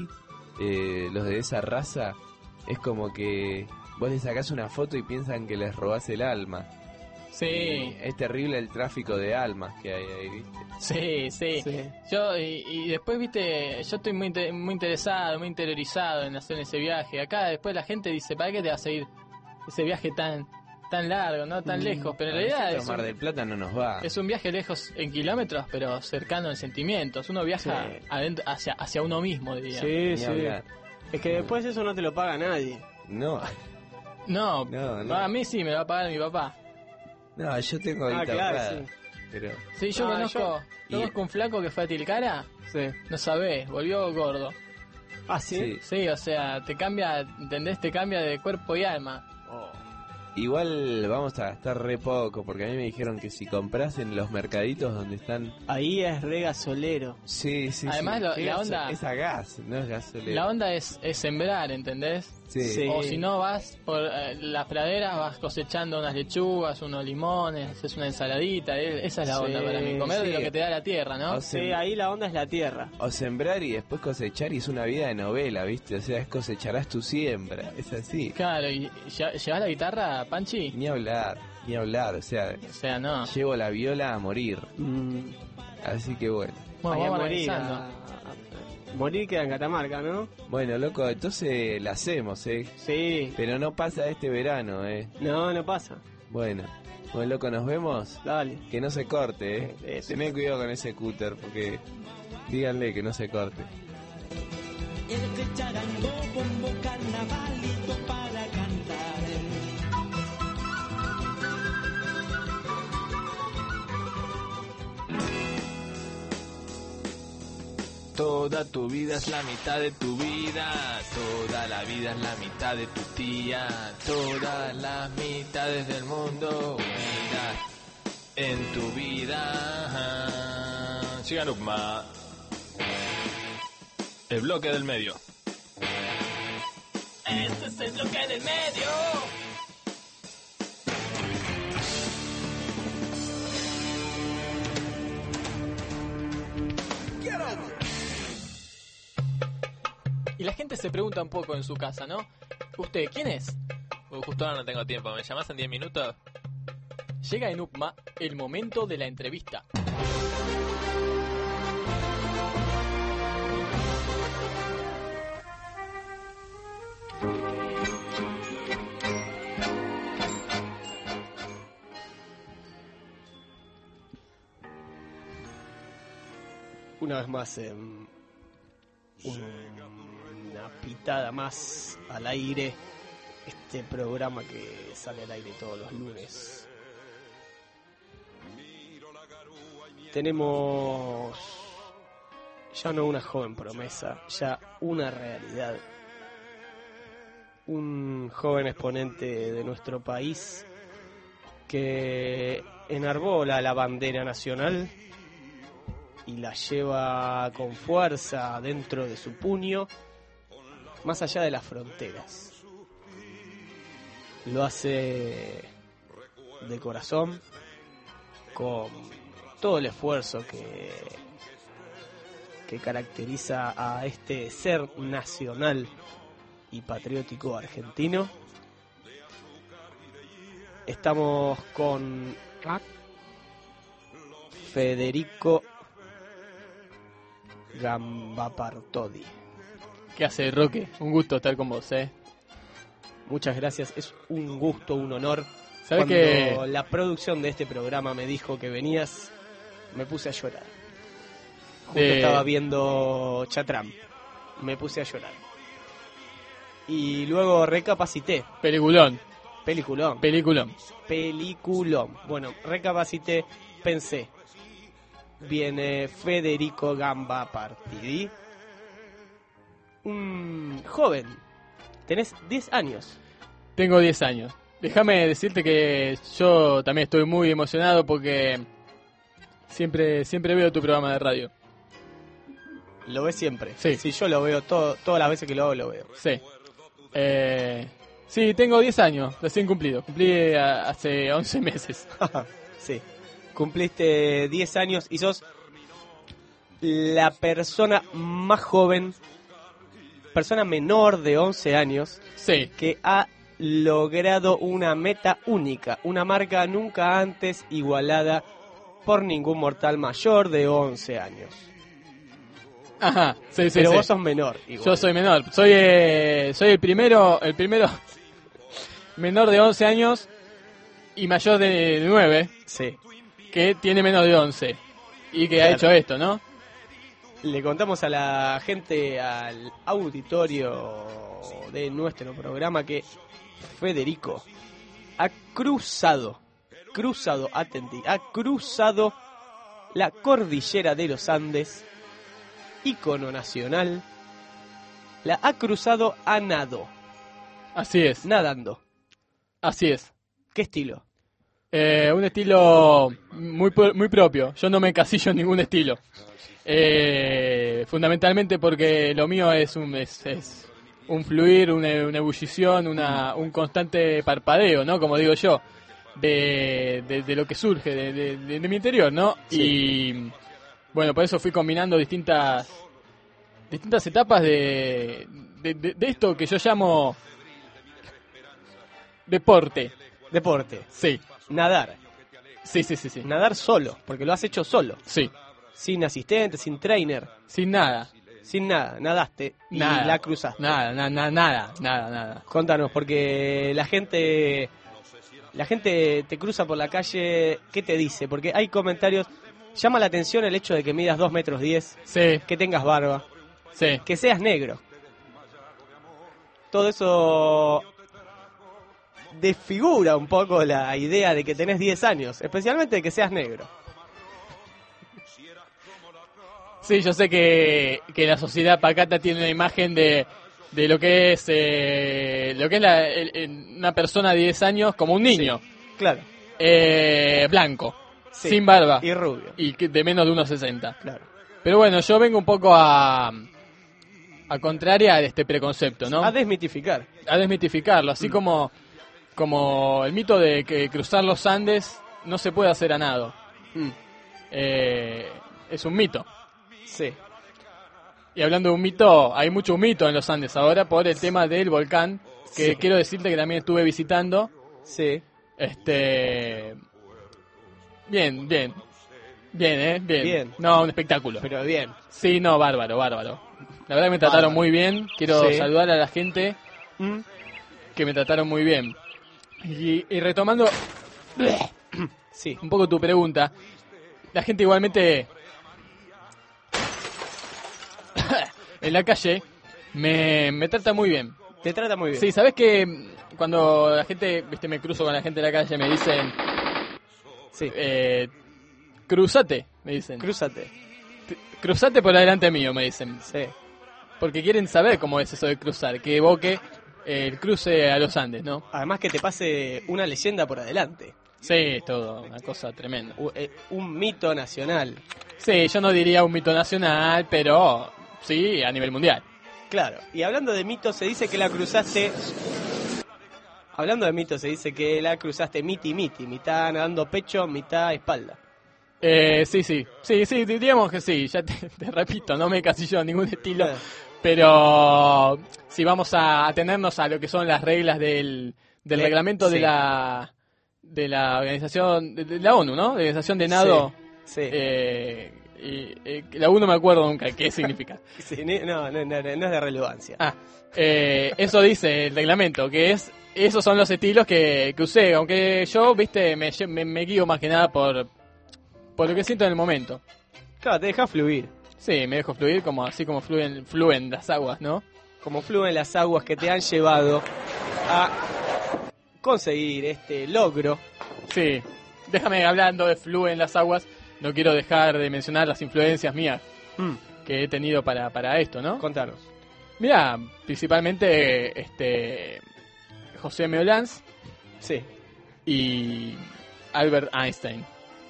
eh, los de esa raza, es como que vos les sacás una foto y piensan que les robás el alma. Sí, Y es terrible el tráfico de almas que hay ahí, ¿viste? sí, sí. Sí. Yo, y, y después, viste, yo estoy muy, inte- muy interesado, muy interiorizado en hacer ese viaje. Acá después la gente dice, ¿para qué te vas a ir ese viaje tan tan largo, no tan Mm, lejos? Pero en a realidad nosotros es Mar un, del Plata no nos va. es un viaje lejos en kilómetros, pero cercano en sentimientos. Uno viaja Sí. adentro, hacia, hacia uno mismo, diría. Sí, Ni sí. hablar. Es que después eso no te lo paga nadie. No, No, No, no. a mí sí me va a pagar mi papá. no, yo tengo Ah, ahorita claro, ahorrada, sí. pero Sí, yo Ah, conozco, yo- y- conozco un flaco que fue a Tilcara, Sí. no sabés, volvió gordo. Ah, sí. sí. Sí, o sea, te cambia, ¿entendés? Te cambia de cuerpo y alma. Igual vamos a gastar re poco, porque a mí me dijeron que si compras en los mercaditos donde están... Ahí es re gasolero. Sí, sí, Además, sí. lo- ¿Qué la gaso- onda- Es a gas, no es gasolina. La onda es, es sembrar, ¿entendés? Sí. Sí. O si no vas por eh, las praderas, vas cosechando unas lechugas, unos limones, haces una ensaladita, eh, esa es la Sí, onda para mí, comer sí. de lo que te da la tierra, ¿no? O sea, Sí, ahí la onda es la tierra. O sembrar y después cosechar y es una vida de novela, ¿viste? O sea, es cosecharás tu siembra, es así. Claro, y lle- ¿llevas la guitarra, Panchi? Ni hablar, ni hablar, o sea, O sea, no. llevo la viola a morir. Mm. Así que bueno. Bueno, Ahí a vamos morir. organizando. a- a- morir queda en Catamarca, ¿no? Bueno, loco, entonces la hacemos, ¿eh? Sí. Pero no pasa este verano, ¿eh? No, no pasa. Bueno, bueno, loco, nos vemos. Dale. Que no se corte, ¿eh? Eso. Tené cuidado con ese cúter, porque díganle que no se corte. Este charango, bombo, carnavalito para cantar. Toda tu vida es la mitad de tu vida, toda la vida es la mitad de tu tía, todas las mitades del mundo unidas en tu vida. Sigan Ukma. El bloque del medio. Este es el bloque del medio. gente se pregunta un poco en su casa, ¿no? ¿Usted quién es? Uh, justo ahora no tengo tiempo, ¿me llamás en diez minutos? Llega en UPMA el momento de la entrevista. Una vez más, eh, un- una pitada más al aire. Este programa que sale al aire todos los lunes. Tenemos ya no una joven promesa, ya una realidad. Un joven exponente de nuestro país que enarbola la bandera nacional y la lleva con fuerza dentro de su puño, más allá de las fronteras. Lo hace de corazón, con todo el esfuerzo que, que caracteriza a este ser nacional y patriótico argentino. Estamos con Federico Gambapartodi. ¿Qué hace, Roque? Un gusto estar con vos, ¿eh? Muchas gracias, es un gusto, un honor. ¿Sabes Cuando que la producción de este programa me dijo que venías, me puse a llorar. Justo De- estaba viendo Chatram, me puse a llorar. Y luego recapacité. Peliculón. Peliculón. Peliculón. Peliculón. Bueno, recapacité, pensé. Viene Federico Gambapartodi, un joven. Tenés diez años. Tengo diez años. Déjame decirte que yo también estoy muy emocionado porque siempre siempre veo tu programa de radio. ¿Lo ves siempre? Sí. Sí, yo lo veo, todo, todas las veces que lo hago, lo veo. Sí. Eh, sí, tengo diez años, recién cumplido. Cumplí a- hace once meses. Sí. Cumpliste diez años y sos la persona más joven, persona menor de once años, sí, que ha logrado una meta única, una marca nunca antes igualada por ningún mortal mayor de once años. Ajá, sí, sí, Pero sí. vos sos menor. Igual. Yo soy menor. Soy eh, soy el primero, el primero menor de once años y mayor de nueve. Sí. Que tiene menos de once y que ha Claro. hecho esto, ¿no? Le contamos a la gente, al auditorio de nuestro programa, que Federico ha cruzado, cruzado, atenti, ha cruzado la cordillera de los Andes, ícono nacional, la ha cruzado a nado. Así es. Nadando. Así es. ¿Qué estilo? Eh, un estilo muy pro- muy propio. Yo no me encasillo en ningún estilo. Eh, fundamentalmente porque lo mío es un es, es un fluir, una, una ebullición, una, un constante parpadeo, ¿no? Como digo yo, de, de, de lo que surge de, de, de- de mi interior, ¿no? Sí. Y bueno, por eso fui combinando distintas distintas etapas de, de, de- de esto que yo llamo deporte. Deporte. Sí. Nadar. Sí, sí, sí, sí. Nadar solo, porque lo has hecho solo. Sí. Sin asistente, sin trainer. Sin nada. Sin nada, nadaste y Nada. la cruzaste. Nada, na- na- nada, nada, nada. Contanos, porque la gente la gente te cruza por la calle, ¿qué te dice? Porque hay comentarios, llama la atención el hecho de que midas dos metros diez, Sí, que tengas barba, sí. que seas negro. Todo eso desfigura un poco la idea de que tenés diez años, especialmente de que seas negro. Sí, yo sé que, que la sociedad pacata tiene una imagen de, de lo que es eh, lo que es la- el- el- una persona de diez años como un niño. Claro. Eh, blanco, Sí. sin barba Y rubio. y que- de menos de uno sesenta. Claro. Pero bueno, yo vengo un poco a, a contrariar este preconcepto, ¿no? A desmitificar. A desmitificarlo, así como, como el mito de que cruzar los Andes no se puede hacer a nado. Mm. Eh, es un mito. Sí. Y hablando de un mito, hay mucho mito en los Andes ahora por el tema del volcán, que Sí. quiero decirte que también estuve visitando. Sí. Este... Bien, bien. Bien, ¿eh? Bien. Bien. No, un espectáculo. Pero bien. Sí, no, bárbaro, bárbaro. La verdad que me trataron Bárbaro. muy bien. Quiero Sí. saludar a la gente ¿Mm? que me trataron muy bien. Y, y retomando Sí. un poco tu pregunta, la gente igualmente en la calle me, me trata muy bien. Te trata muy bien. Sí, ¿sabes que cuando la gente, viste, me cruzo con la gente de la calle, me dicen, Sí. eh, cruzate, me dicen. Crúzate. Cruzate por adelante mío, me dicen. Sí. Porque quieren saber cómo es eso de cruzar, que evoque el cruce a los Andes, ¿no? Además que te pase una leyenda por adelante. Sí, es todo, una cosa tremenda. U- eh, Un mito nacional. Sí, yo no diría un mito nacional, pero sí a nivel mundial. Claro. Y hablando de mitos, se dice que la cruzaste... Hablando de mitos, se dice que la cruzaste miti miti. Mitad nadando pecho, mitad espalda. Eh, sí, sí, sí, sí, diríamos que sí, ya te, te repito, no me casillo en ningún estilo, Claro. pero si vamos a atenernos a lo que son las reglas del, del Le- reglamento de sí. la de la organización, de, de la ONU, ¿no? De la organización de nado, Sí. eh, y, eh, la ONU no me acuerdo nunca qué significa. Sí, ni- no, no, no, no es de relevancia. Ah, eh, eso dice el reglamento, que es esos son los estilos que, que usé, aunque yo, viste, me, lle- me, me guío más que nada por, por lo que siento en el momento. Claro, te deja fluir. Sí, me dejo fluir como así como fluyen, fluyen las aguas, ¿no? Como fluyen las aguas que te han llevado a conseguir este logro. Sí, déjame hablando de fluyen las aguas, no quiero dejar de mencionar las influencias mías Mm, que he tenido para, para esto, ¿no? Contanos. Mira, principalmente este José Meolans Sí. y Albert Einstein.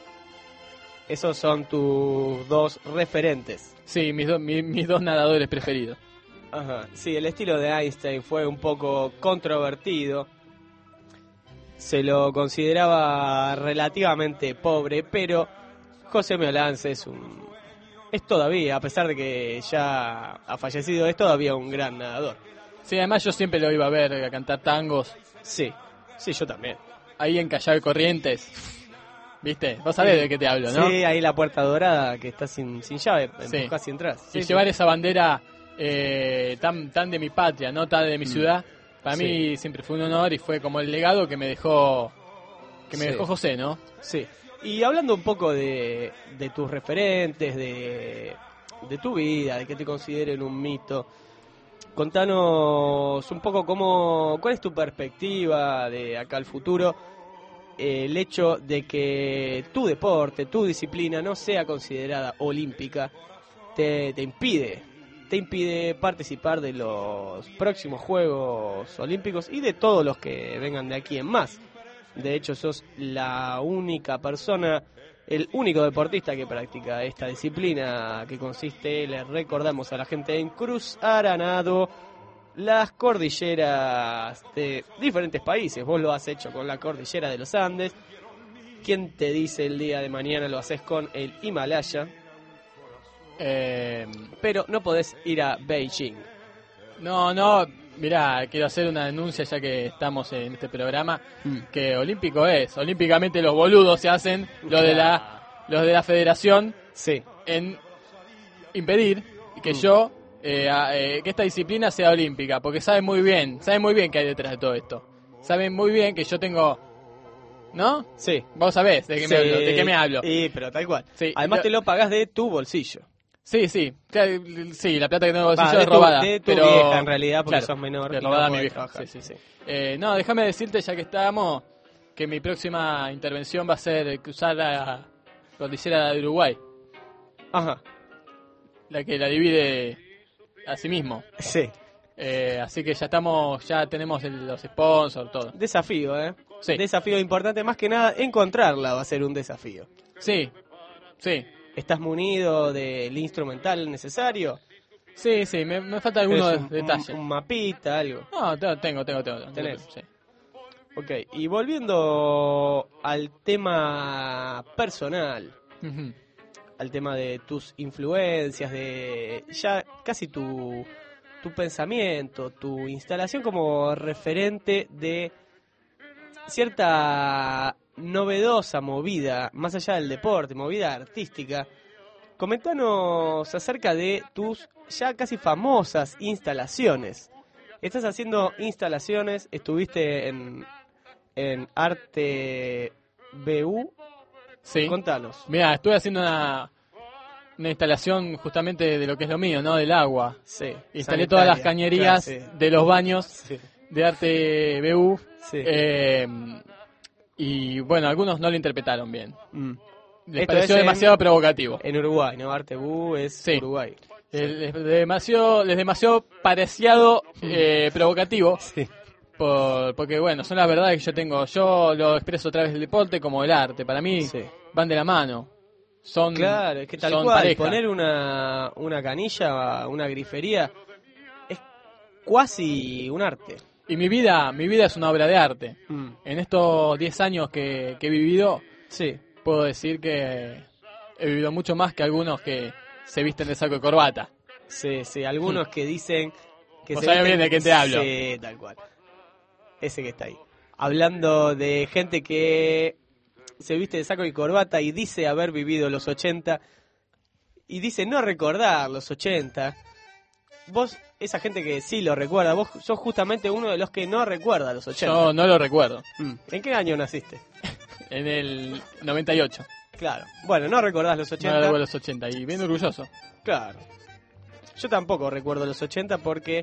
Esos son tus dos referentes. Sí, mis, do- mi- mis dos nadadores preferidos. Ajá. Sí, el estilo de Einstein fue un poco controvertido. Se lo consideraba relativamente pobre, pero José Meolans es un... Es todavía, a pesar de que ya ha fallecido, es todavía un gran nadador. Sí, además yo siempre lo iba a ver a cantar tangos Sí, sí, yo también. ahí en Callao de Corrientes. ¿Viste? Vos sabés de qué te hablo, ¿no? Sí, ahí la puerta dorada que está sin, sin llave, Sí. empujás y entras. Y Sí, sí. llevar esa bandera eh, tan, tan de mi patria, no tan de mi Mm. ciudad, para Sí. mí siempre fue un honor y fue como el legado que me dejó que me Sí. dejó José, ¿no? Sí. Y hablando un poco de, de tus referentes, de, de tu vida, de que te consideren un mito, contanos un poco cómo, cuál es tu perspectiva de acá al futuro, eh, el hecho de que tu deporte, tu disciplina no sea considerada olímpica, te, te impide, te impide participar de los próximos Juegos Olímpicos y de todos los que vengan de aquí en más. De hecho, sos la única persona, el único deportista que practica esta disciplina que consiste, le recordamos a la gente, en cruzar a nado las cordilleras de diferentes países. Vos lo has hecho con la cordillera de los Andes. ¿Quién te dice el día de mañana lo haces con el Himalaya? Eh, Pero no podés ir a Beijing. no, no, mirá, quiero hacer una denuncia ya que estamos en este programa, Mm. que olímpico es, olímpicamente los boludos se hacen, los de la, los de la federación, Sí. en impedir que Mm. yo, eh, a- eh, que esta disciplina sea olímpica, porque saben muy bien, saben muy bien que hay detrás de todo esto. Saben muy bien que yo tengo, ¿no? Sí. Vos sabés de qué, Sí. me, hablo, de qué me hablo. Sí, pero tal cual. Sí, Además lo- te lo pagás de tu bolsillo. Sí, sí, claro, sí, la plata que tengo en el Va, bolsillo de es tu- robada. de tu pero, vieja, en realidad, porque claro, sos menor de y no robada a mi podés vieja, trabajar. sí, sí, sí. Eh, no, déjame decirte, ya que estábamos, que mi próxima intervención va a ser cruzar la cordillera de Uruguay, Ajá. la que la divide a sí mismo. Sí. Eh, así que ya estamos, ya tenemos el- los sponsors, todo. Desafío, ¿eh? Sí. Desafío importante, más que nada, encontrarla va a ser un desafío. Sí, sí, ¿Estás munido del instrumental necesario? sí, sí, me, me falta algunos ¿Es un- detalles. Un, un mapita, algo. No, tengo, tengo, tengo. tengo ¿Tenés? Sí. Ok, y volviendo al tema personal, Ujú. al tema de tus influencias, de ya casi tu, tu pensamiento, tu instalación como referente de cierta novedosa movida, más allá del deporte, movida artística. Comentanos acerca de tus ya casi famosas instalaciones. Estás haciendo instalaciones, estuviste en, en Arte B U. Sí. Contanos. Mira, estuve haciendo una, una instalación justamente de lo que es lo mío, ¿no? Del agua. Sí. Instalé Sanitaria, todas las cañerías claro, sí. de los baños Sí. de Arte B U. Sí. Eh, y bueno, algunos no lo interpretaron bien. Mm. Les Esto pareció es en- demasiado provocativo. En Uruguay, ¿no? Arte B U es Sí. Uruguay. El- Les demasiado, les demasiado pareciado eh, provocativo. Sí. Por, porque bueno, son las verdades que yo tengo. Yo lo expreso a través del deporte como del arte. Para mí Sí. van de la mano. Son, Claro, es que tal son cual, pareja. poner una, una canilla, una grifería, es cuasi un arte. Y mi vida, mi vida es una obra de arte. Mm. En estos diez años que, que he vivido, Sí. puedo decir que he vivido mucho más que algunos que se visten de saco y corbata. Sí, sí, algunos que dicen que Vos se sabés visten- bien de quién te hablo. Sí, tal cual. Ese que está ahí. Hablando de gente que se viste de saco y corbata y dice haber vivido los ochenta y dice no recordar los ochenta. Vos, esa gente que sí lo recuerda, vos sos justamente uno de los que no recuerda los ochenta. Yo no lo recuerdo. Mm. ¿En qué año naciste? En el noventa y ocho. Claro. Bueno, no recordás los No ochenta. recuerdo los ochenta y bien orgulloso. Claro. Yo tampoco recuerdo los ochenta porque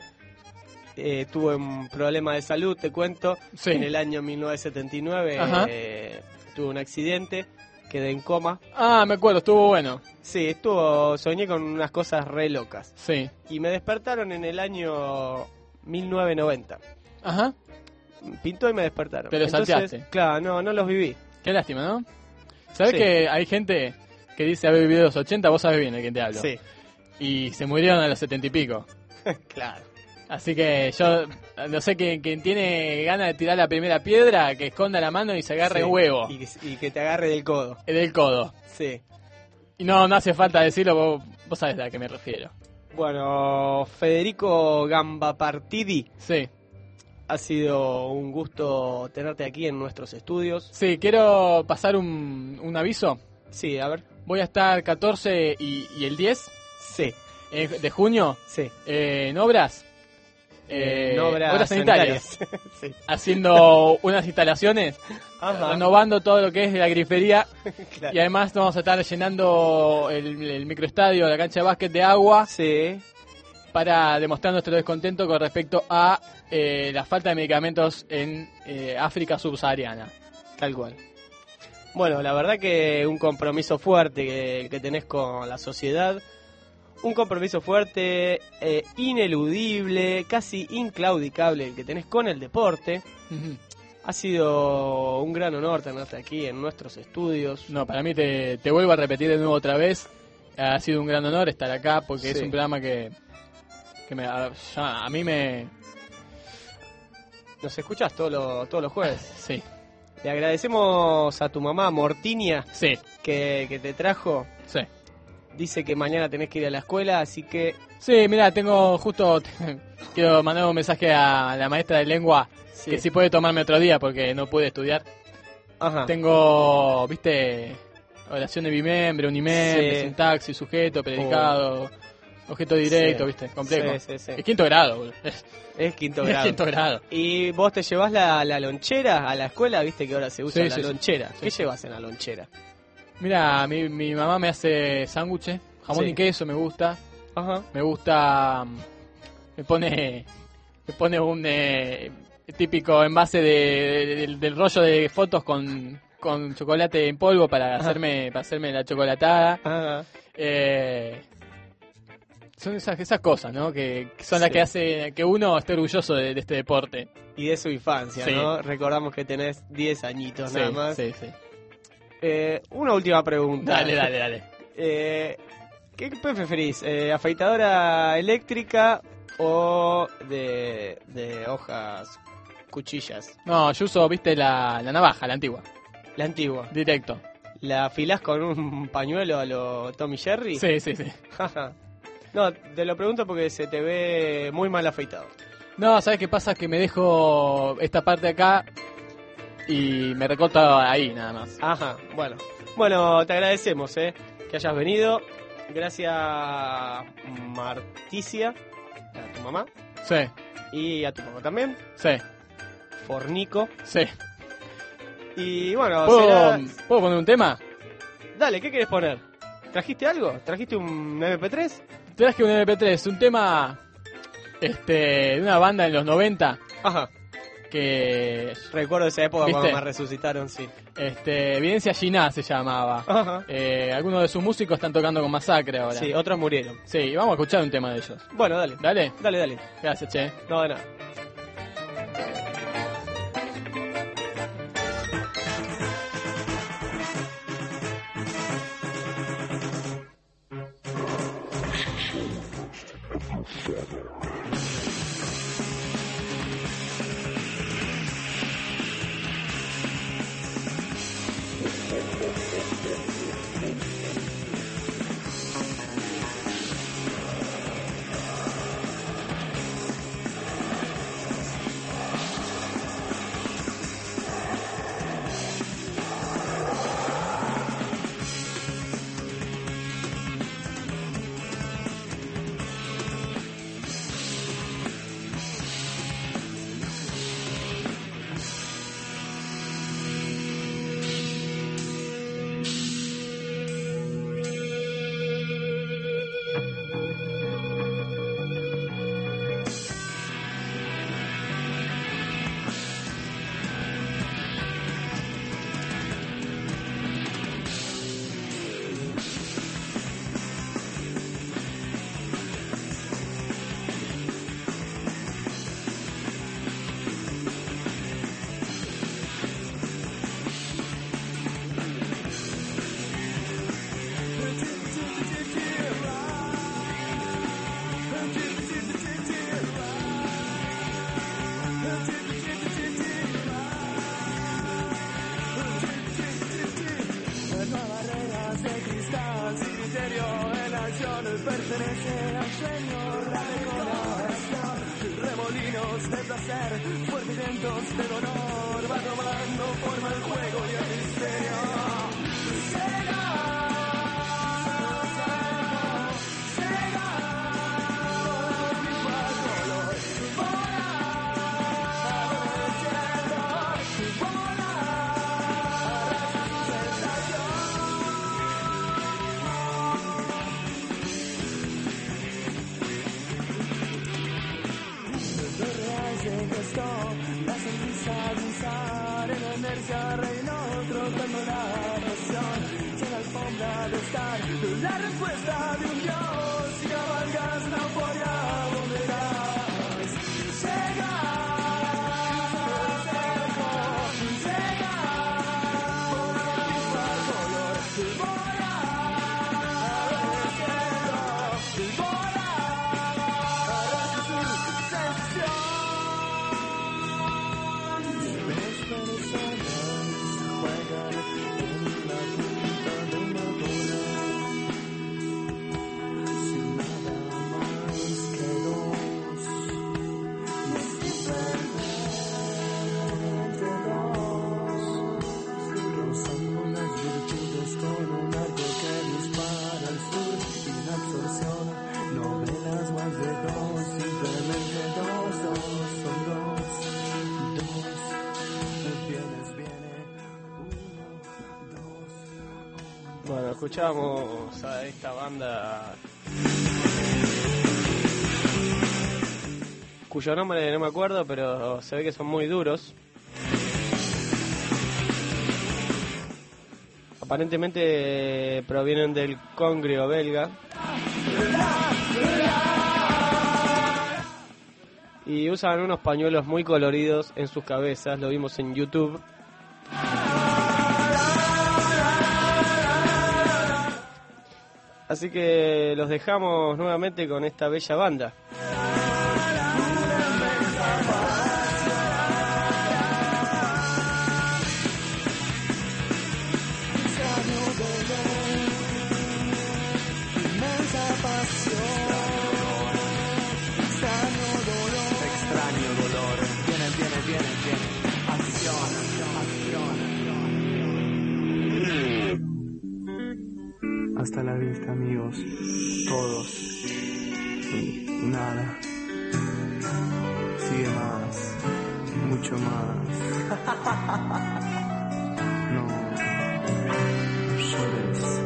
eh, tuve un problema de salud, te cuento. Sí. En el año mil novecientos setenta y nueve Ajá. eh, tuve un accidente, quedé en coma. Ah, me acuerdo, estuvo bueno. Sí, estuvo, soñé con unas cosas re locas. Sí. Y me despertaron en el año mil novecientos noventa. Ajá. Pintó y me despertaron. Pero Entonces, salteaste. claro, no, no los viví. Qué lástima, ¿no? ¿Sabés Sí. que hay gente que dice haber vivido los ochenta? Vos sabés bien de quién te hablo. Sí, Y se murieron a los setenta y pico. claro. Así que yo no sé, quien, quien tiene ganas de tirar la primera piedra, que esconda la mano y se agarre Sí, el huevo Y que, y que te agarre del codo. del codo. Sí. Y no, no hace falta decirlo, vos, vos sabés a qué me refiero. Bueno, Federico Gambapartidi, Sí, ha sido un gusto tenerte aquí en nuestros estudios. sí, quiero pasar un, un aviso. Sí, a ver. Voy a estar catorce y, y el diez Sí, eh, de junio sí. eh, en obras. Eh, eh, en obras, obras sanitarias. sanitarias. Sí. Haciendo unas instalaciones, Ajá. renovando todo lo que es la grifería. Claro. Y además vamos a estar llenando el, el microestadio, la cancha de básquet de agua, Sí, para demostrar nuestro descontento con respecto a eh, la falta de medicamentos en eh, África subsahariana. tal cual. Bueno, la verdad que un compromiso fuerte que, que tenés con la sociedad. Un compromiso fuerte, eh, ineludible, casi inclaudicable el que tenés con el deporte. Ujú. Ha sido un gran honor tenerte aquí en nuestros estudios. No, para mí te, te vuelvo a repetir de nuevo otra vez. Ha sido un gran honor estar acá porque es Sí. un programa que, que me, a, ya- a mí me... Nos escuchás todos los, todos los jueves. Sí, Le agradecemos a tu mamá, Mortinia, sí, que, que te trajo. sí. Dice que mañana tenés que ir a la escuela, así que... Sí, mira, tengo justo... quiero mandar un mensaje a la maestra de lengua Sí. que si puede tomarme otro día porque no pude estudiar. Ajá. Tengo, viste, oración de bimembre, unimembre, Sí. sintaxis, sujeto, predicado, objeto directo, Sí. viste, complejo. Sí, sí, sí. Es quinto grado, boludo. Es, Es quinto es grado. quinto grado. ¿Y vos te llevas la, la lonchera a la escuela? Viste que ahora se usa Sí, la sí, sí. lonchera. Sí, ¿Qué sí. llevas en la lonchera? Mira, mi, mi mamá me hace sándwiches, jamón Sí. y queso, me gusta. Ajá. Me gusta, mm, me pone, me pone un eh, típico envase de, de- del- del rollo de fotos con, con chocolate en polvo para Ajá. hacerme, para hacerme la chocolatada. Ajá. Eh, son esas, esas cosas, ¿no? Que, que son las Sí. que hace que uno esté orgulloso de, de este deporte. Y de su infancia, Sí. ¿no? Recordamos que tenés diez añitos Sí, nada más. sí, sí. Eh, una última pregunta. Dale, dale, dale. Eh, ¿Qué preferís? Eh, ¿Afeitadora eléctrica o de, de hojas, cuchillas? No, yo uso, viste, la, la navaja, la antigua. La antigua. Directo. ¿La afilás con un pañuelo a lo Tommy Jerry? Sí, sí, sí. No, te lo pregunto porque se te ve muy mal afeitado. No, ¿sabes qué pasa? Que me dejo esta parte acá y me recorto ahí nada más. Ajá, bueno. Bueno, te agradecemos, ¿eh? Que hayas venido. Gracias, Marticia, a tu mamá. Sí. Y a tu mamá también. Sí. Fornico. Sí. Y bueno, ¿Puedo, será... ¿Puedo poner un tema? Dale, ¿qué querés poner? ¿Trajiste algo? ¿Trajiste un eme pe tres? Traje un eme pe tres, un tema este, de una banda en los noventa. Ajá. Que... Recuerdo esa época ¿viste? cuando me resucitaron, sí. Este, Evidencia Giná se llamaba. Ajá. Eh, algunos de sus músicos están tocando con Masacre ahora. Sí, otros murieron. Sí, vamos a escuchar un tema de ellos. Bueno, dale. Dale. Dale, dale. Gracias, che. No, de nada. pertenece al Señor, la decoración, remolinos de placer, fuertes vientos de dolor, va tomando forma el juego y el misterio. Llega, llega, viva el color, vola, cielo, vola, esto, la sonrisa de usar en la inercia reinó trotando la pasión, sin la alfombra de estar, la respuesta de un dios, si cabalgas la euforia, ¿dónde irás? Llega, llega, viva el color, vola, cielo, vola, harás tu sensación. Bueno, escuchamos a esta banda cuyo nombre no me acuerdo, pero se ve que son muy duros. Aparentemente provienen del Congrio belga. Y usan unos pañuelos muy coloridos en sus cabezas, lo vimos en YouTube. Así que los dejamos nuevamente con esta bella banda. Sabe Hasta la vista, amigos. Todos. Y nada. Sigue más. Mucho más. No. Llores.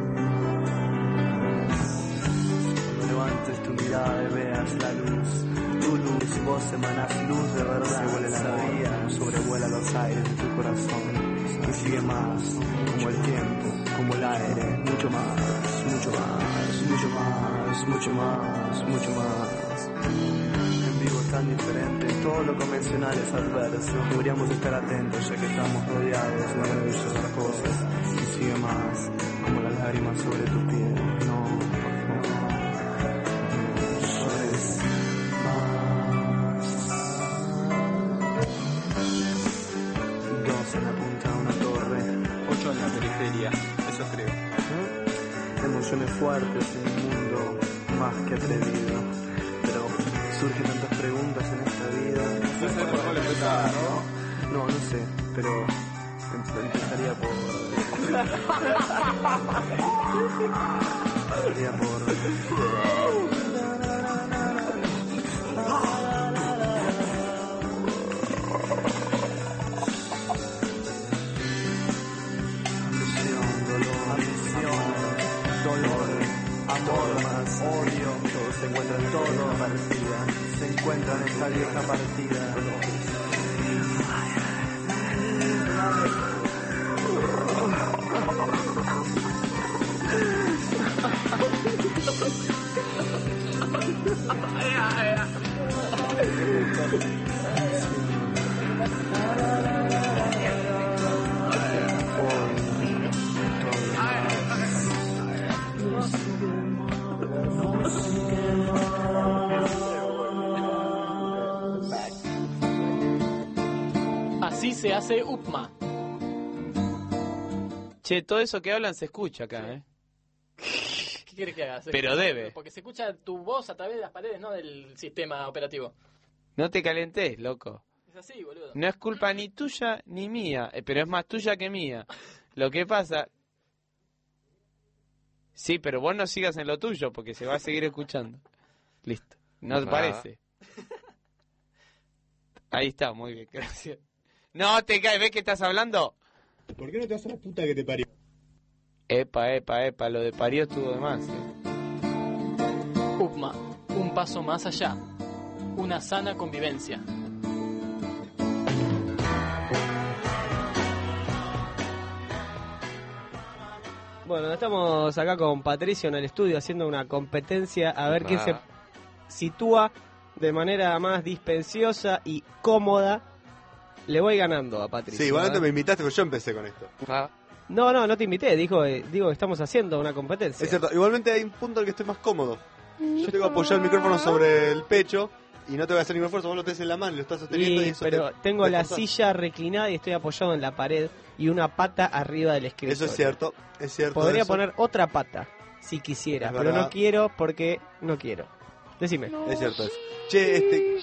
Cuando levantes tu mirada y veas la luz. Tu luz, vos emanas luz de verdad. Se vuela la vida, sobrevuela los aires de tu corazón. Y sigue más, como el tiempo, como el aire. Mucho más, mucho más, mucho más, mucho más, mucho más. En vivo tan diferente, todo lo convencional es adverso. Deberíamos estar atentos ya que estamos rodeados de maravillosas cosas. Y sigue más, como las lágrimas sobre tu piel. No, por favor, no llores más. Dos en la punta de una torre, ocho en la periferia, eso creo. emociones fuertes en un mundo más que atrevido. Pero surgen tantas preguntas en esta vida. No sé por cuál empezar, ¿no? No, no sé, pero em- empezaría por... empezaría por... dolor, amor, más odio, todos se encuentran en esta vieja partida, se encuentran en esta vieja partida. Así se hace U P M A. Che, todo eso que hablan se escucha acá, ¿eh? ¿Qué quieres que haga? Se Pero escucha- debe. Porque se escucha tu voz a través de las paredes, no del sistema operativo. No te calentes, loco. Es así, boludo. No es culpa ni tuya ni mía, eh, pero es más tuya que mía. Lo que pasa... Sí, pero vos no sigas en lo tuyo porque se va a seguir escuchando. Listo. ¿No te Ah. parece? Ahí está, muy bien, gracias. No te caes, ¿ves que estás hablando? ¿Por qué no te vas a la puta que te parió? Epa, epa, epa, lo de parió estuvo de más, eh. U P M A, un paso más allá. Una sana convivencia. Bueno, estamos acá con Patricio en el estudio haciendo una competencia a ver quién se Ah. sitúa de manera más dispensiosa y cómoda. Le voy ganando a Patricio. Sí, igualmente ¿eh? me invitaste, pero yo empecé con esto. No, no, no te invité, dijo, eh, digo que estamos haciendo una competencia. Es cierto, igualmente hay un punto en el que estoy más cómodo. Yo tengo apoyado el micrófono sobre el pecho y no te voy a hacer ningún esfuerzo, vos lo tenés en la mano y lo estás sosteniendo. Y, y eso pero te- tengo te la esforzás. silla reclinada y estoy apoyado en la pared y una pata arriba del escritorio. Eso es cierto, es cierto. Podría eso. poner otra pata, si quisiera, Es pero verdad. no quiero porque no quiero. Decime. Es cierto eso. Che, este...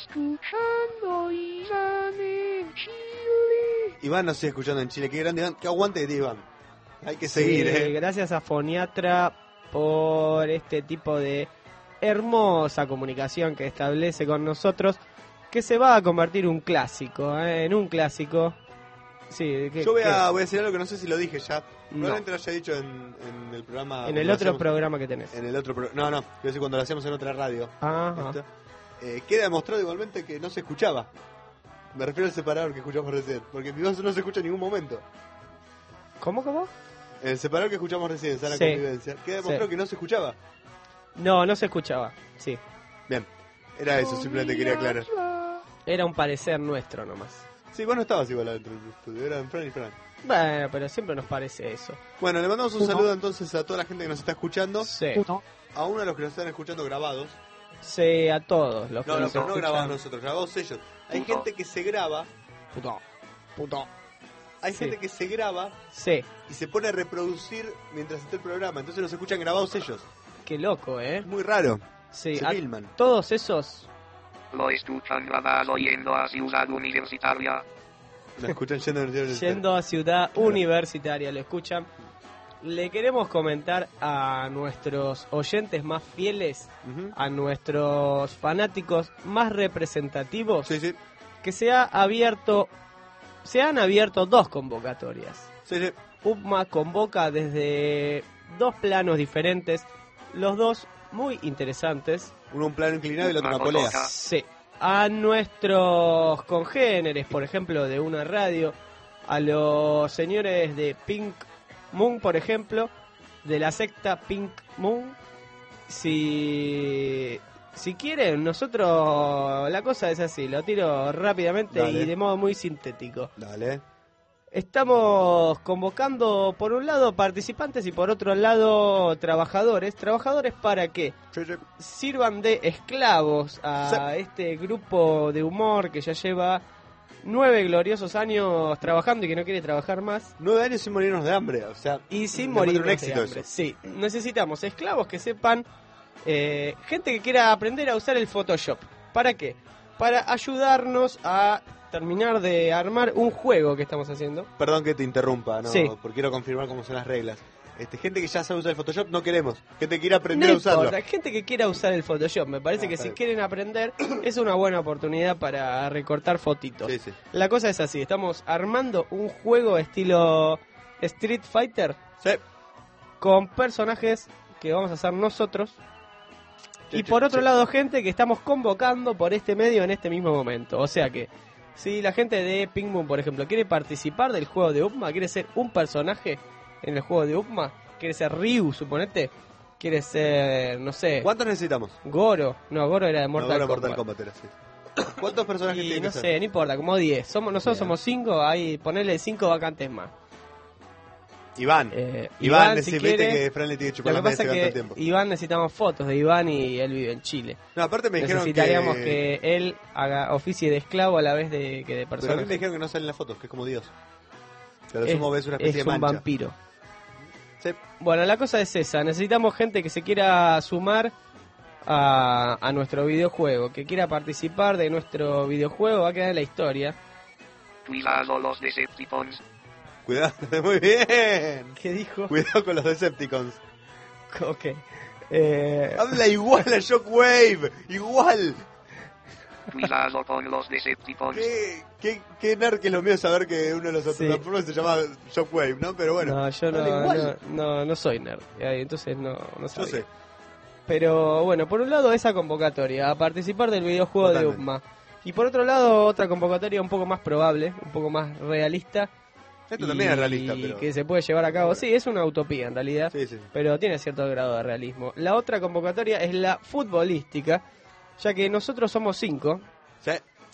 Iván nos sigue escuchando en Chile. Qué grande Iván. Qué aguante de ti, Iván. Hay que seguir, Sí, eh. Gracias a Foniatra por este tipo de hermosa comunicación que establece con nosotros, que se va a convertir un clásico, ¿eh? en un clásico. Sí, que- Yo voy a, que- voy a decir algo que no sé si lo dije ya. No. Probablemente lo haya dicho en, en el programa. en cuando el lo otro hacíamos- programa que tenés. En el otro pro- No, no. Quiero decir cuando lo hacíamos en otra radio. Ajá. Esto. Eh, queda demostrado igualmente que no se escuchaba. Me refiero al separador que escuchamos recién. Porque mi voz no se escucha en ningún momento. ¿Cómo, cómo? El separador que escuchamos recién, sana Sí. convivencia. Queda demostrado Sí. que no se escuchaba. No, no se escuchaba, sí. Bien. Era eso, simplemente quería aclarar. Era un parecer nuestro nomás. Sí, vos no estabas igual adentro del estudio. Eran Fran y Fran. Bueno, pero siempre nos parece eso. Bueno, le mandamos un Uno. saludo entonces a toda la gente que nos está escuchando. Sí. A uno de los que nos están escuchando grabados. Sí, a todos los que No, no, nos pero no escuchan. grabados nosotros, grabados ellos. Hay gente que se graba. Puto. Puto. Hay Sí. gente que se graba Sí. y se pone a reproducir mientras está el programa. Entonces los escuchan grabados ellos. Qué loco, ¿eh? Muy raro. Sí, Se a filman. todos esos... Lo escuchan grabado yendo a Ciudad Universitaria. Lo escuchan yendo a la universidad. Yendo a Ciudad Universitaria, lo escuchan. le queremos comentar a nuestros oyentes más fieles, Ujú. a nuestros fanáticos más representativos, Sí, sí. que se ha abierto, se han abierto dos convocatorias. Sí, sí. UPMA convoca desde dos planos diferentes, los dos muy interesantes. Uno un plano inclinado y el otro una polea. Sí. A nuestros congéneres, por ejemplo, de una radio, a los señores de Pink Moon, por ejemplo, de la secta Pink Moon, si si quieren, nosotros, la cosa es así, lo tiro rápidamente Dale. y de modo muy sintético. Dale. Estamos convocando por un lado participantes y por otro lado trabajadores. ¿Trabajadores para qué? Sirvan de esclavos a este grupo de humor que ya lleva nueve gloriosos años trabajando y que no quiere trabajar más. Nueve años sin morirnos de hambre, o sea... Y sin me encuentro morir un de éxito hambre. eso. Sí, necesitamos esclavos que sepan, eh, gente que quiera aprender a usar el Photoshop. ¿Para qué? Para ayudarnos a terminar de armar un juego que estamos haciendo. Perdón que te interrumpa, no, Sí. porque quiero confirmar cómo son las reglas. Este, gente que ya sabe usar el Photoshop no queremos. Gente que quiera aprender No a usarlo. importa, gente que quiera usar el Photoshop. Me parece Ah, que está si bien. quieren aprender es una buena oportunidad para recortar fotitos. Sí, sí. La cosa es así, estamos armando un juego estilo Street Fighter con personajes que vamos a hacer nosotros. Sí, Y sí, por otro sí. lado, gente que estamos convocando por este medio en este mismo momento. O sea que, si la gente de Pink Moon, por ejemplo, quiere participar del juego de UPMA, quiere ser un personaje en el juego de UPMA, quiere ser Ryu, suponete, quiere ser, no sé... ¿Cuántos necesitamos? Goro. No, Goro era de Mortal No, Kombat. Mortal Kombat era así. ¿Cuántos personajes Y tienen no que ser? sé, no importa, como diez. Somos, nosotros Bien. somos cinco, ahí ponerle cinco vacantes más. Iván. Eh, Iván, Iván, ese si viste quiere- que Fran le tiene que chupar Lo la que mesa pasa todo el es tiempo. que Iván necesitamos fotos de Iván y él vive en Chile. No, aparte me dijeron Necesitaríamos que... que... él haga oficie de esclavo a la vez de que de Pero a persona. mí me dijeron que no salen las fotos, que es como Dios. Que a lo Es- sumo ves una especie es de un mancha. vampiro. Sí. Bueno, la cosa es esa. Necesitamos gente que se quiera sumar a, a nuestro videojuego, que quiera participar de nuestro videojuego, va a quedar en la historia. Cuidado los Decepticons. Cuidado, muy bien. ¿Qué dijo? Cuidado con los Decepticons. Ok. Eh, Habla igual a Shockwave, igual. Cuidado con los Decepticons. ¿Qué, qué, qué nerd que es lo mío saber que uno de los Sí. Transformers se llama Shockwave, ¿no? Pero bueno. no, yo no, habla igual. no, no, no soy nerd, eh, entonces no, no Yo sabía. sé. Pero bueno, por un lado esa convocatoria, a participar del videojuego Totalmente. de UPMA. Y por otro lado otra convocatoria un poco más probable, un poco más realista. Esto también es realista, pero... que se puede llevar a cabo. Sí, es una utopía en realidad, Sí, sí. pero tiene cierto grado de realismo. La otra convocatoria es la futbolística, ya que nosotros somos cinco. Sí.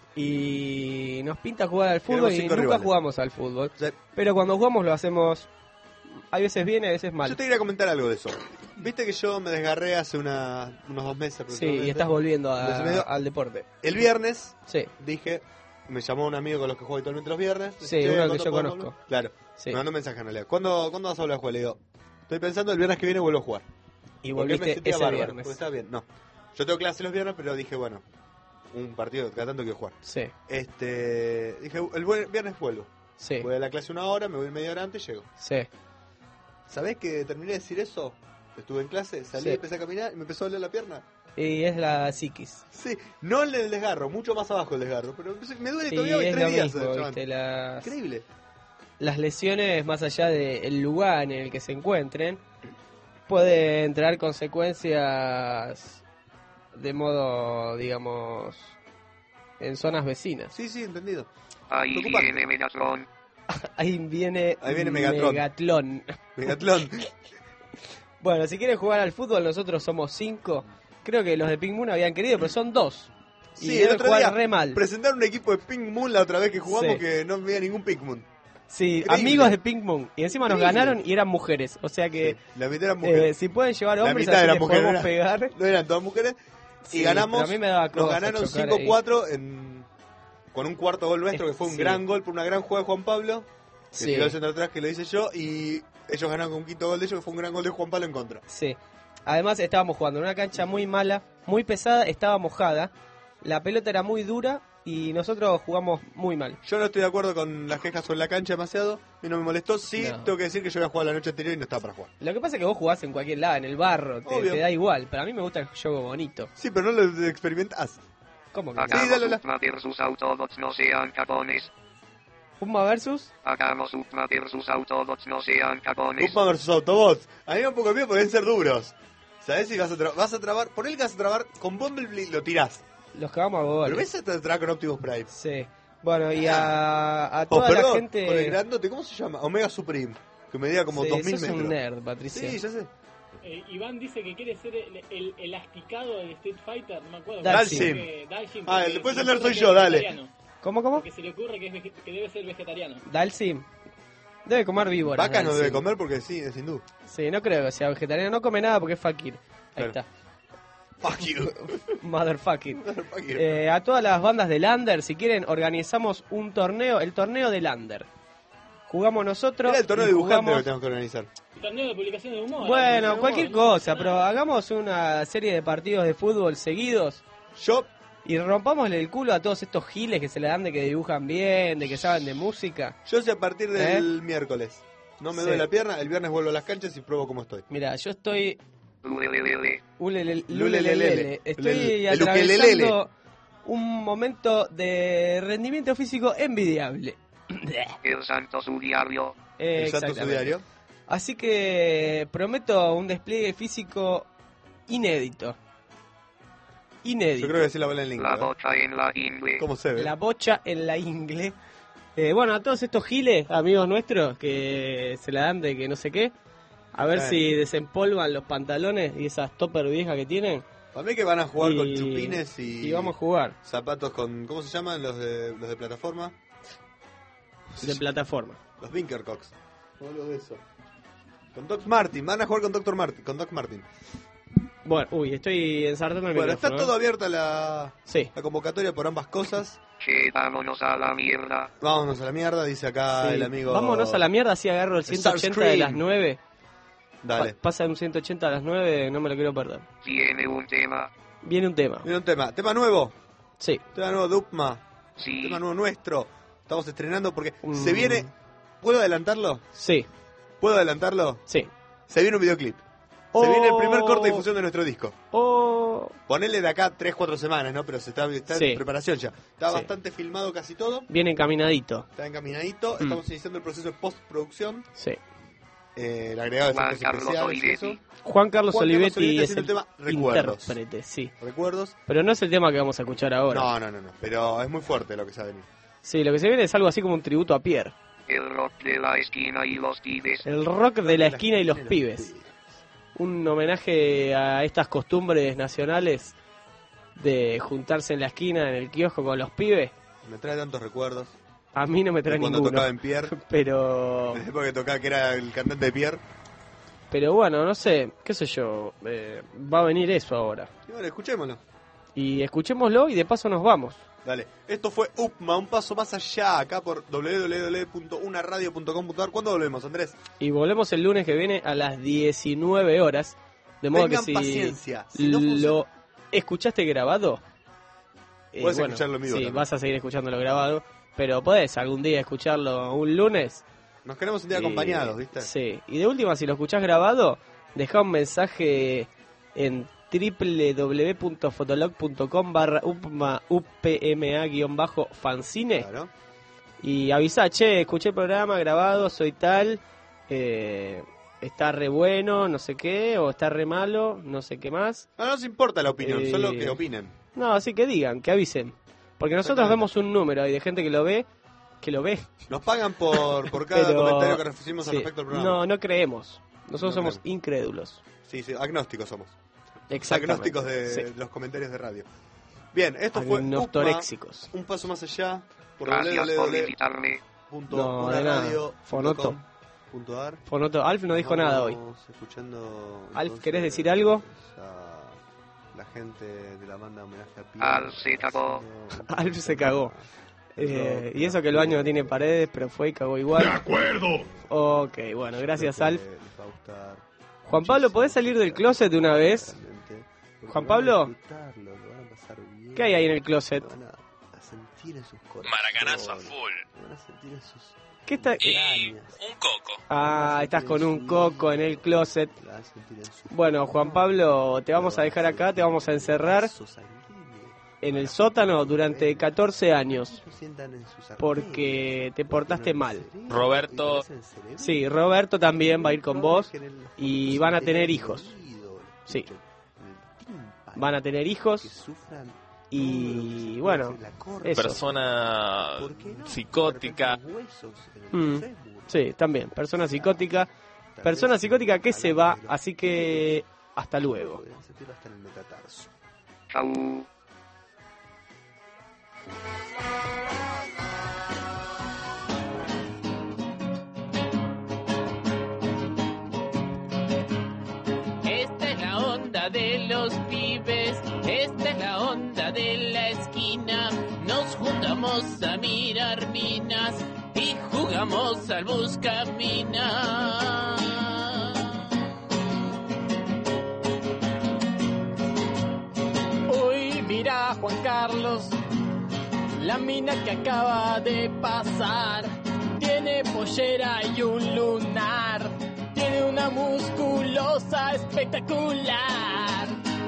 Y nos pinta jugar al fútbol Tenemos y cinco nunca rivales. jugamos al fútbol. Sí. Pero cuando jugamos lo hacemos, hay veces bien y a veces mal. Yo te quería comentar algo de eso. Viste que yo me desgarré hace una, unos dos meses Sí, aproximadamente. y estás volviendo a- Entonces me dio- al deporte. El viernes Sí. dije, me llamó un amigo con los que juego habitualmente los viernes. Sí, Che, uno que ¿cuándo yo podemos conozco. volver? Claro. Sí. Me mandó un mensaje en realidad. ¿Cuándo, ¿Cuándo vas a volver a jugar? Le digo, estoy pensando el viernes que viene vuelvo a jugar. Y Porque me volviste sentía ese bárbaro, viernes. porque estaba bien. No. Yo tengo clase los viernes, pero dije, bueno, un partido cada tanto quiero jugar. Sí, Este, dije, el buen- viernes vuelvo. sí, Voy a la clase una hora, me voy media hora antes y llego. sí. ¿Sabés que terminé de decir eso? Estuve en clase, salí, Sí. empecé a caminar y me empezó a doler la pierna. Y es la psiquis. Sí, no en el desgarro, mucho más abajo el desgarro, pero me duele Y todavía hoy es tres lo días. mismo, chaval. ¿viste? Las, Increíble. las lesiones, más allá del lugar en el que se encuentren, pueden traer consecuencias de modo, digamos, en zonas vecinas. Sí, sí, entendido. Ahí Preocupante. viene Megatron. Ahí viene, Ahí viene Megatron. Megatlón. Megatlón. Bueno, si quieren jugar al fútbol, nosotros somos cinco. Creo que los de Pink Moon habían querido, pero son dos. Y Sí, el deben otro jugar día re mal. presentaron un equipo de Pink Moon la otra vez que jugamos Sí. que no veía ningún Pink Moon. Sí, Increíble. amigos de Pink Moon. Y encima nos Increíble. ganaron y eran mujeres. O sea que, La mitad eran eh, mujeres. si pueden llevar La hombres, mitad así eran les mujeres. podemos No eran, pegar. no eran todas mujeres. Sí, y ganamos. pero a mí me daba Nos cosa ganaron chocar cinco ahí. cuatro en, con un cuarto gol nuestro que fue un Sí. gran gol por una gran jugada de Juan Pablo. Que Sí. tiró el centro atrás que lo hice yo. Y ellos ganaron con un quinto gol de ellos que fue un gran gol de Juan Pablo en contra. Sí. Además estábamos jugando en una cancha muy mala, muy pesada, estaba mojada. La pelota era muy dura y nosotros jugamos muy mal. Yo no estoy de acuerdo con las quejas sobre la cancha demasiado. A mí no me molestó. Sí, No. tengo que decir que yo había jugado la noche anterior y no estaba para jugar. Lo que pasa es que vos jugás en cualquier lado, en el barro, te, Obvio. te da igual. Pero a mí me gusta el juego bonito. Sí, pero no lo experimentás. ¿Cómo que? Hagamos Sí, dale, dale. Upma versus Autobots, no sean cagones. Puma versus. Hagamos Upma versus Autobots, no sean cagones. Upma versus Autobots. A mí me da un poco de miedo porque deben ser duros. ¿Sabés si vas a, tra- vas a trabar? Por él que vas a trabar con Bumblebee lo tirás. Los cagamos a goles. Pero ves a trabar con Optimus Prime. Sí. Bueno, y a, a Oh, toda perdón, la gente... con el grandote, ¿cómo se llama? Omega Supreme. Que medía como Sí, dos mil sos metros. un nerd, Patricia. Sí, ya sé. Eh, Iván dice que quiere ser el, el elasticado del Street Fighter, no me acuerdo. Dalsim. Porque- Dalsim, Ah, porque después se el le nerd soy ocurre yo, que es dale. vegetariano. ¿Cómo, cómo? Porque se le ocurre que, es vege- que debe ser vegetariano. Dalsim. Debe comer víboras. Vacas no Dalsim. debe comer porque sí, es hindú. Sí, no creo que sea vegetariano. No come nada porque es fakir. Ahí Claro. está. Fuck you. Motherfucking. Fuck you. Eh, a todas las bandas de Lander, si quieren, organizamos un torneo, el torneo de Lander. Jugamos nosotros. Era el torneo y de dibujante jugamos- que tenemos que organizar. El torneo de publicación de humor. Bueno, de cualquier humor, no cosa, pasa pero nada. hagamos una serie de partidos de fútbol seguidos Yo, y rompámosle el culo a todos estos giles que se le dan de que dibujan bien, de que saben de música. yo sé a partir del miércoles. No me Sí. duele la pierna, el viernes vuelvo a las canchas y pruebo cómo estoy. Mira, yo estoy Ulelelele. Ulelele- Lulelelele. lulelelele. Estoy El- el ukelelele. atravesando un momento de rendimiento físico envidiable. El santo su diario. Eh, El santo exactamente. sudiario. Así que prometo un despliegue físico inédito. Inédito. Yo creo que decir la bola en La inglés. bocha en la ingle. ¿Cómo se ve? La bocha en la ingle. Eh, bueno, a todos estos giles, amigos nuestros, que se la dan de que no sé qué, a ver Bien. si desempolvan los pantalones y esas topper viejas que tienen. Para mí que van a jugar Y- con chupines y, y vamos a jugar. zapatos con... ¿Cómo se llaman los de, los de plataforma? De plataforma. Los Binkercocks. Algo de eso. Con Doc Martin. Van a jugar con Doctor Martin. Con Doc Martin. Bueno, uy, estoy ensartando el Bueno, está micrófono, todo ¿eh? abierta la, Sí. la convocatoria por ambas cosas. Che, vámonos a la mierda. Vámonos a la mierda, dice acá Sí. el amigo. Vámonos a la mierda, así agarro el ciento ochenta de las nueve. Dale. Pa- pasa un ciento ochenta a las nueve, no me lo quiero perder. Tiene un tema. Viene un tema. Mira un tema. Tema nuevo. Sí. Tema nuevo de Upma. Sí. Tema nuevo nuestro. Estamos estrenando porque Mm. se viene. ¿Puedo adelantarlo? Sí. ¿Puedo adelantarlo? Sí. Se viene un videoclip. Oh. Se viene el primer corte de difusión de nuestro disco. Oh. Ponele de acá tres cuatro semanas, ¿no? Pero se está, está Sí. en preparación ya. Está Sí. bastante filmado casi todo. Viene encaminadito. Está encaminadito. Mm. Estamos iniciando el proceso de postproducción. Sí. Eh, el agregado de Juan efectos Carlos especiales y Olivetti. eso. Juan Carlos Juan Carlos Olivetti Olivetti es el haciendo el tema Recuerdos. intérprete, sí. Recuerdos. Pero no es el tema que vamos a escuchar ahora. No, no, no, no. Pero es muy fuerte lo que se va a venir. Sí, lo que se viene es algo así como un tributo a Pierre. El rock de la esquina y los pibes. El rock de la esquina y los pibes. Un homenaje a estas costumbres nacionales de juntarse en la esquina, en el kiosco con los pibes. Me trae tantos recuerdos. A mí no me trae De cuando ninguno. tocaba en Pierre. Pero, De la época que tocaba que era el cantante de Pierre. pero bueno, no sé, qué sé yo. eh, va a venir eso ahora. Y bueno, escuchémoslo. Y escuchémoslo y de paso nos vamos. Dale. Esto fue Upma, un paso más allá, acá por doble u doble u doble u punto una radio punto com punto a r. ¿Cuándo volvemos, Andrés? Y volvemos el lunes que viene a las diecinueve horas. De modo Tengan que si paciencia. Si no lo escuchaste grabado, eh, Podés escucharlo en vivo Sí, también. vas a seguir escuchándolo grabado. Pero podés algún día escucharlo un lunes. Nos queremos sentir Y- acompañados, ¿viste? Sí. Y de última, si lo escuchás grabado, dejá un mensaje en doble u doble u doble u punto fotolog punto com barra upma upma guión bajo fanzine. Claro. Y avisá, che, escuché el programa grabado, soy tal, eh, está re bueno, no sé qué, o está re malo, no sé qué más. No nos importa la opinión, Eh, solo que opinen. No, así que digan, que avisen. Porque nosotros Exactamente. vemos un número ahí de gente que lo ve, que lo ve. Nos pagan por, por cada Pero- comentario que recibimos sí, al respecto del programa. No, no creemos. Nosotros No somos creemos. incrédulos. Sí, sí, agnósticos somos. Exactamente. Agnósticos de Sí. los comentarios de radio. Bien, esto fue Agnostoréxicos. Upma, un paso más allá por Gracias por doble u doble u doble u invitarme. punto No, una de nada. radio punto Fonoto. com punto a r. Fonoto, Alf no dijo nada hoy. Estamos escuchando. Alf, entonces, ¿querés decir algo? a la gente de la banda homenaje a Pierre. Alf se cagó. Alf se cagó. Eh, y eso que el baño no tiene paredes, pero fue y cagó igual. ¡De acuerdo! Ok, bueno, gracias Creo que Alf. les va a gustar Juan Pablo, ¿podés salir del closet de una vez? realmente, porque Juan lo van a Pablo, disfrutar, lo- lo van a pasar bien, ¿qué hay ahí en el closet? lo van a- a sentir. sentir en sus corazones. Maracanazo a full. Lo van a sentir en sus ¿Qué está? Y un coco. Ah, estás con un coco en el closet. Bueno, Juan Pablo, te vamos a dejar acá, te vamos a encerrar en el sótano durante catorce años porque te portaste mal. Roberto. Sí, Roberto también va a ir con vos y van a tener hijos. Sí. Van a tener hijos y bueno, eso. Persona psicótica. Mm, sí, también, persona psicótica. Persona psicótica que se va, así que hasta luego. Chau. Esta es la onda de los pibes, esta es la onda de la esquina. Nos juntamos a mirar minas y jugamos al buscaminas. Uy, mira Juan Carlos, la mina que acaba de pasar. Tiene pollera y un lunar, tiene una musculosa espectacular.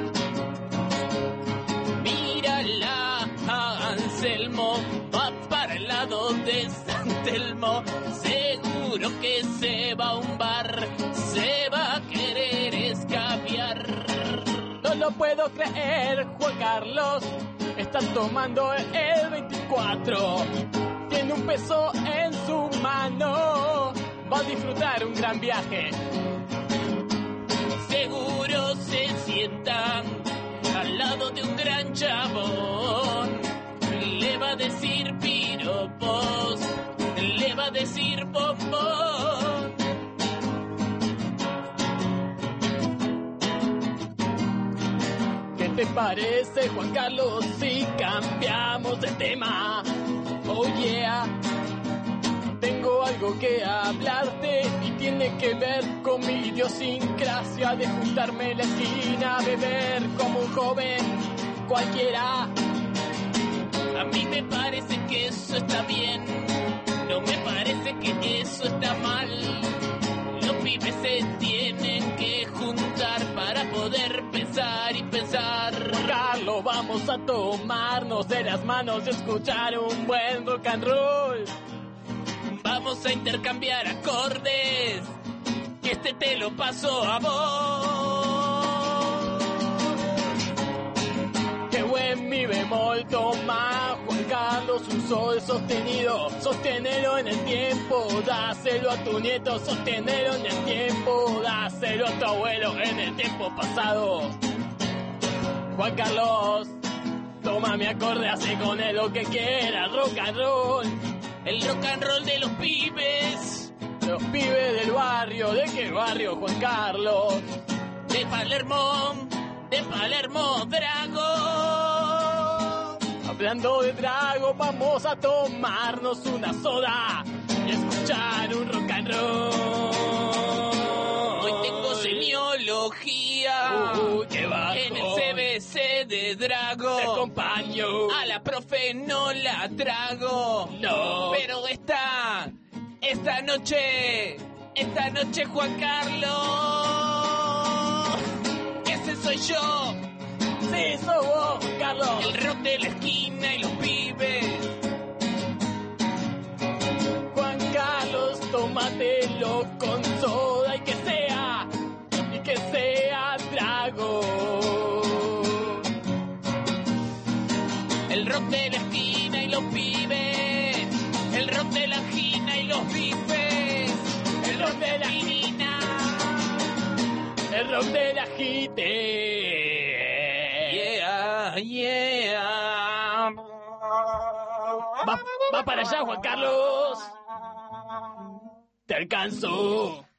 Mírala, Anselmo, va para el lado de San Telmo. Seguro que se va a un bar, se va a querer escabiar. No lo puedo creer, Juan Carlos, está tomando el veinticuatro. Tiene un peso en su mano, va a disfrutar un gran viaje. Seguro se sientan al lado de un gran chabón. Le va a decir piropos, le va a decir bombón. ¿Qué te parece, Juan Carlos, si cambiamos de tema? Oh yeah, tengo algo que hablarte y tiene que ver con mi idiosincrasia de juntarme en la esquina a beber como un joven cualquiera. A mí me parece que eso está bien, no me parece que eso está mal. Los pibes se tienen que juntar para poder pensar y pensar. Juan Carlos, vamos a tomarnos de las manos y escuchar un buen rock and roll. Vamos a intercambiar acordes, que este te lo paso a vos. Qué buen mi bemol, toma, Juan Carlos, un sol sostenido. Sosténelo en el tiempo, dáselo a tu nieto. Sosténelo en el tiempo, dáselo a tu abuelo en el tiempo pasado. Juan Carlos, toma mi acorde, hace con él lo que quiera, rock and roll. El rock and roll de los pibes. Los pibes del barrio, ¿de qué barrio, Juan Carlos? De Palermo, de Palermo, Drago. Hablando de Drago, vamos a tomarnos una soda y escuchar un rock and roll. Hoy tengo semiología uh, qué bajón. En el C B C de Drago. Te acompaño. A la profe no la trago. No. Pero esta, esta noche, esta noche Juan Carlos, ese soy yo. Sí, sos vos, Juan Carlos. El rock de la esquina y los pibes. Juan Carlos, tómatelo con soda y que sea, y que sea Drago. El rock de la esquina y los pibes. El rock de la esquina y los pibes. El rock de la esquina. El rock de la jite. Yeah, yeah. Va, va para allá, Juan Carlos. Te alcanzo.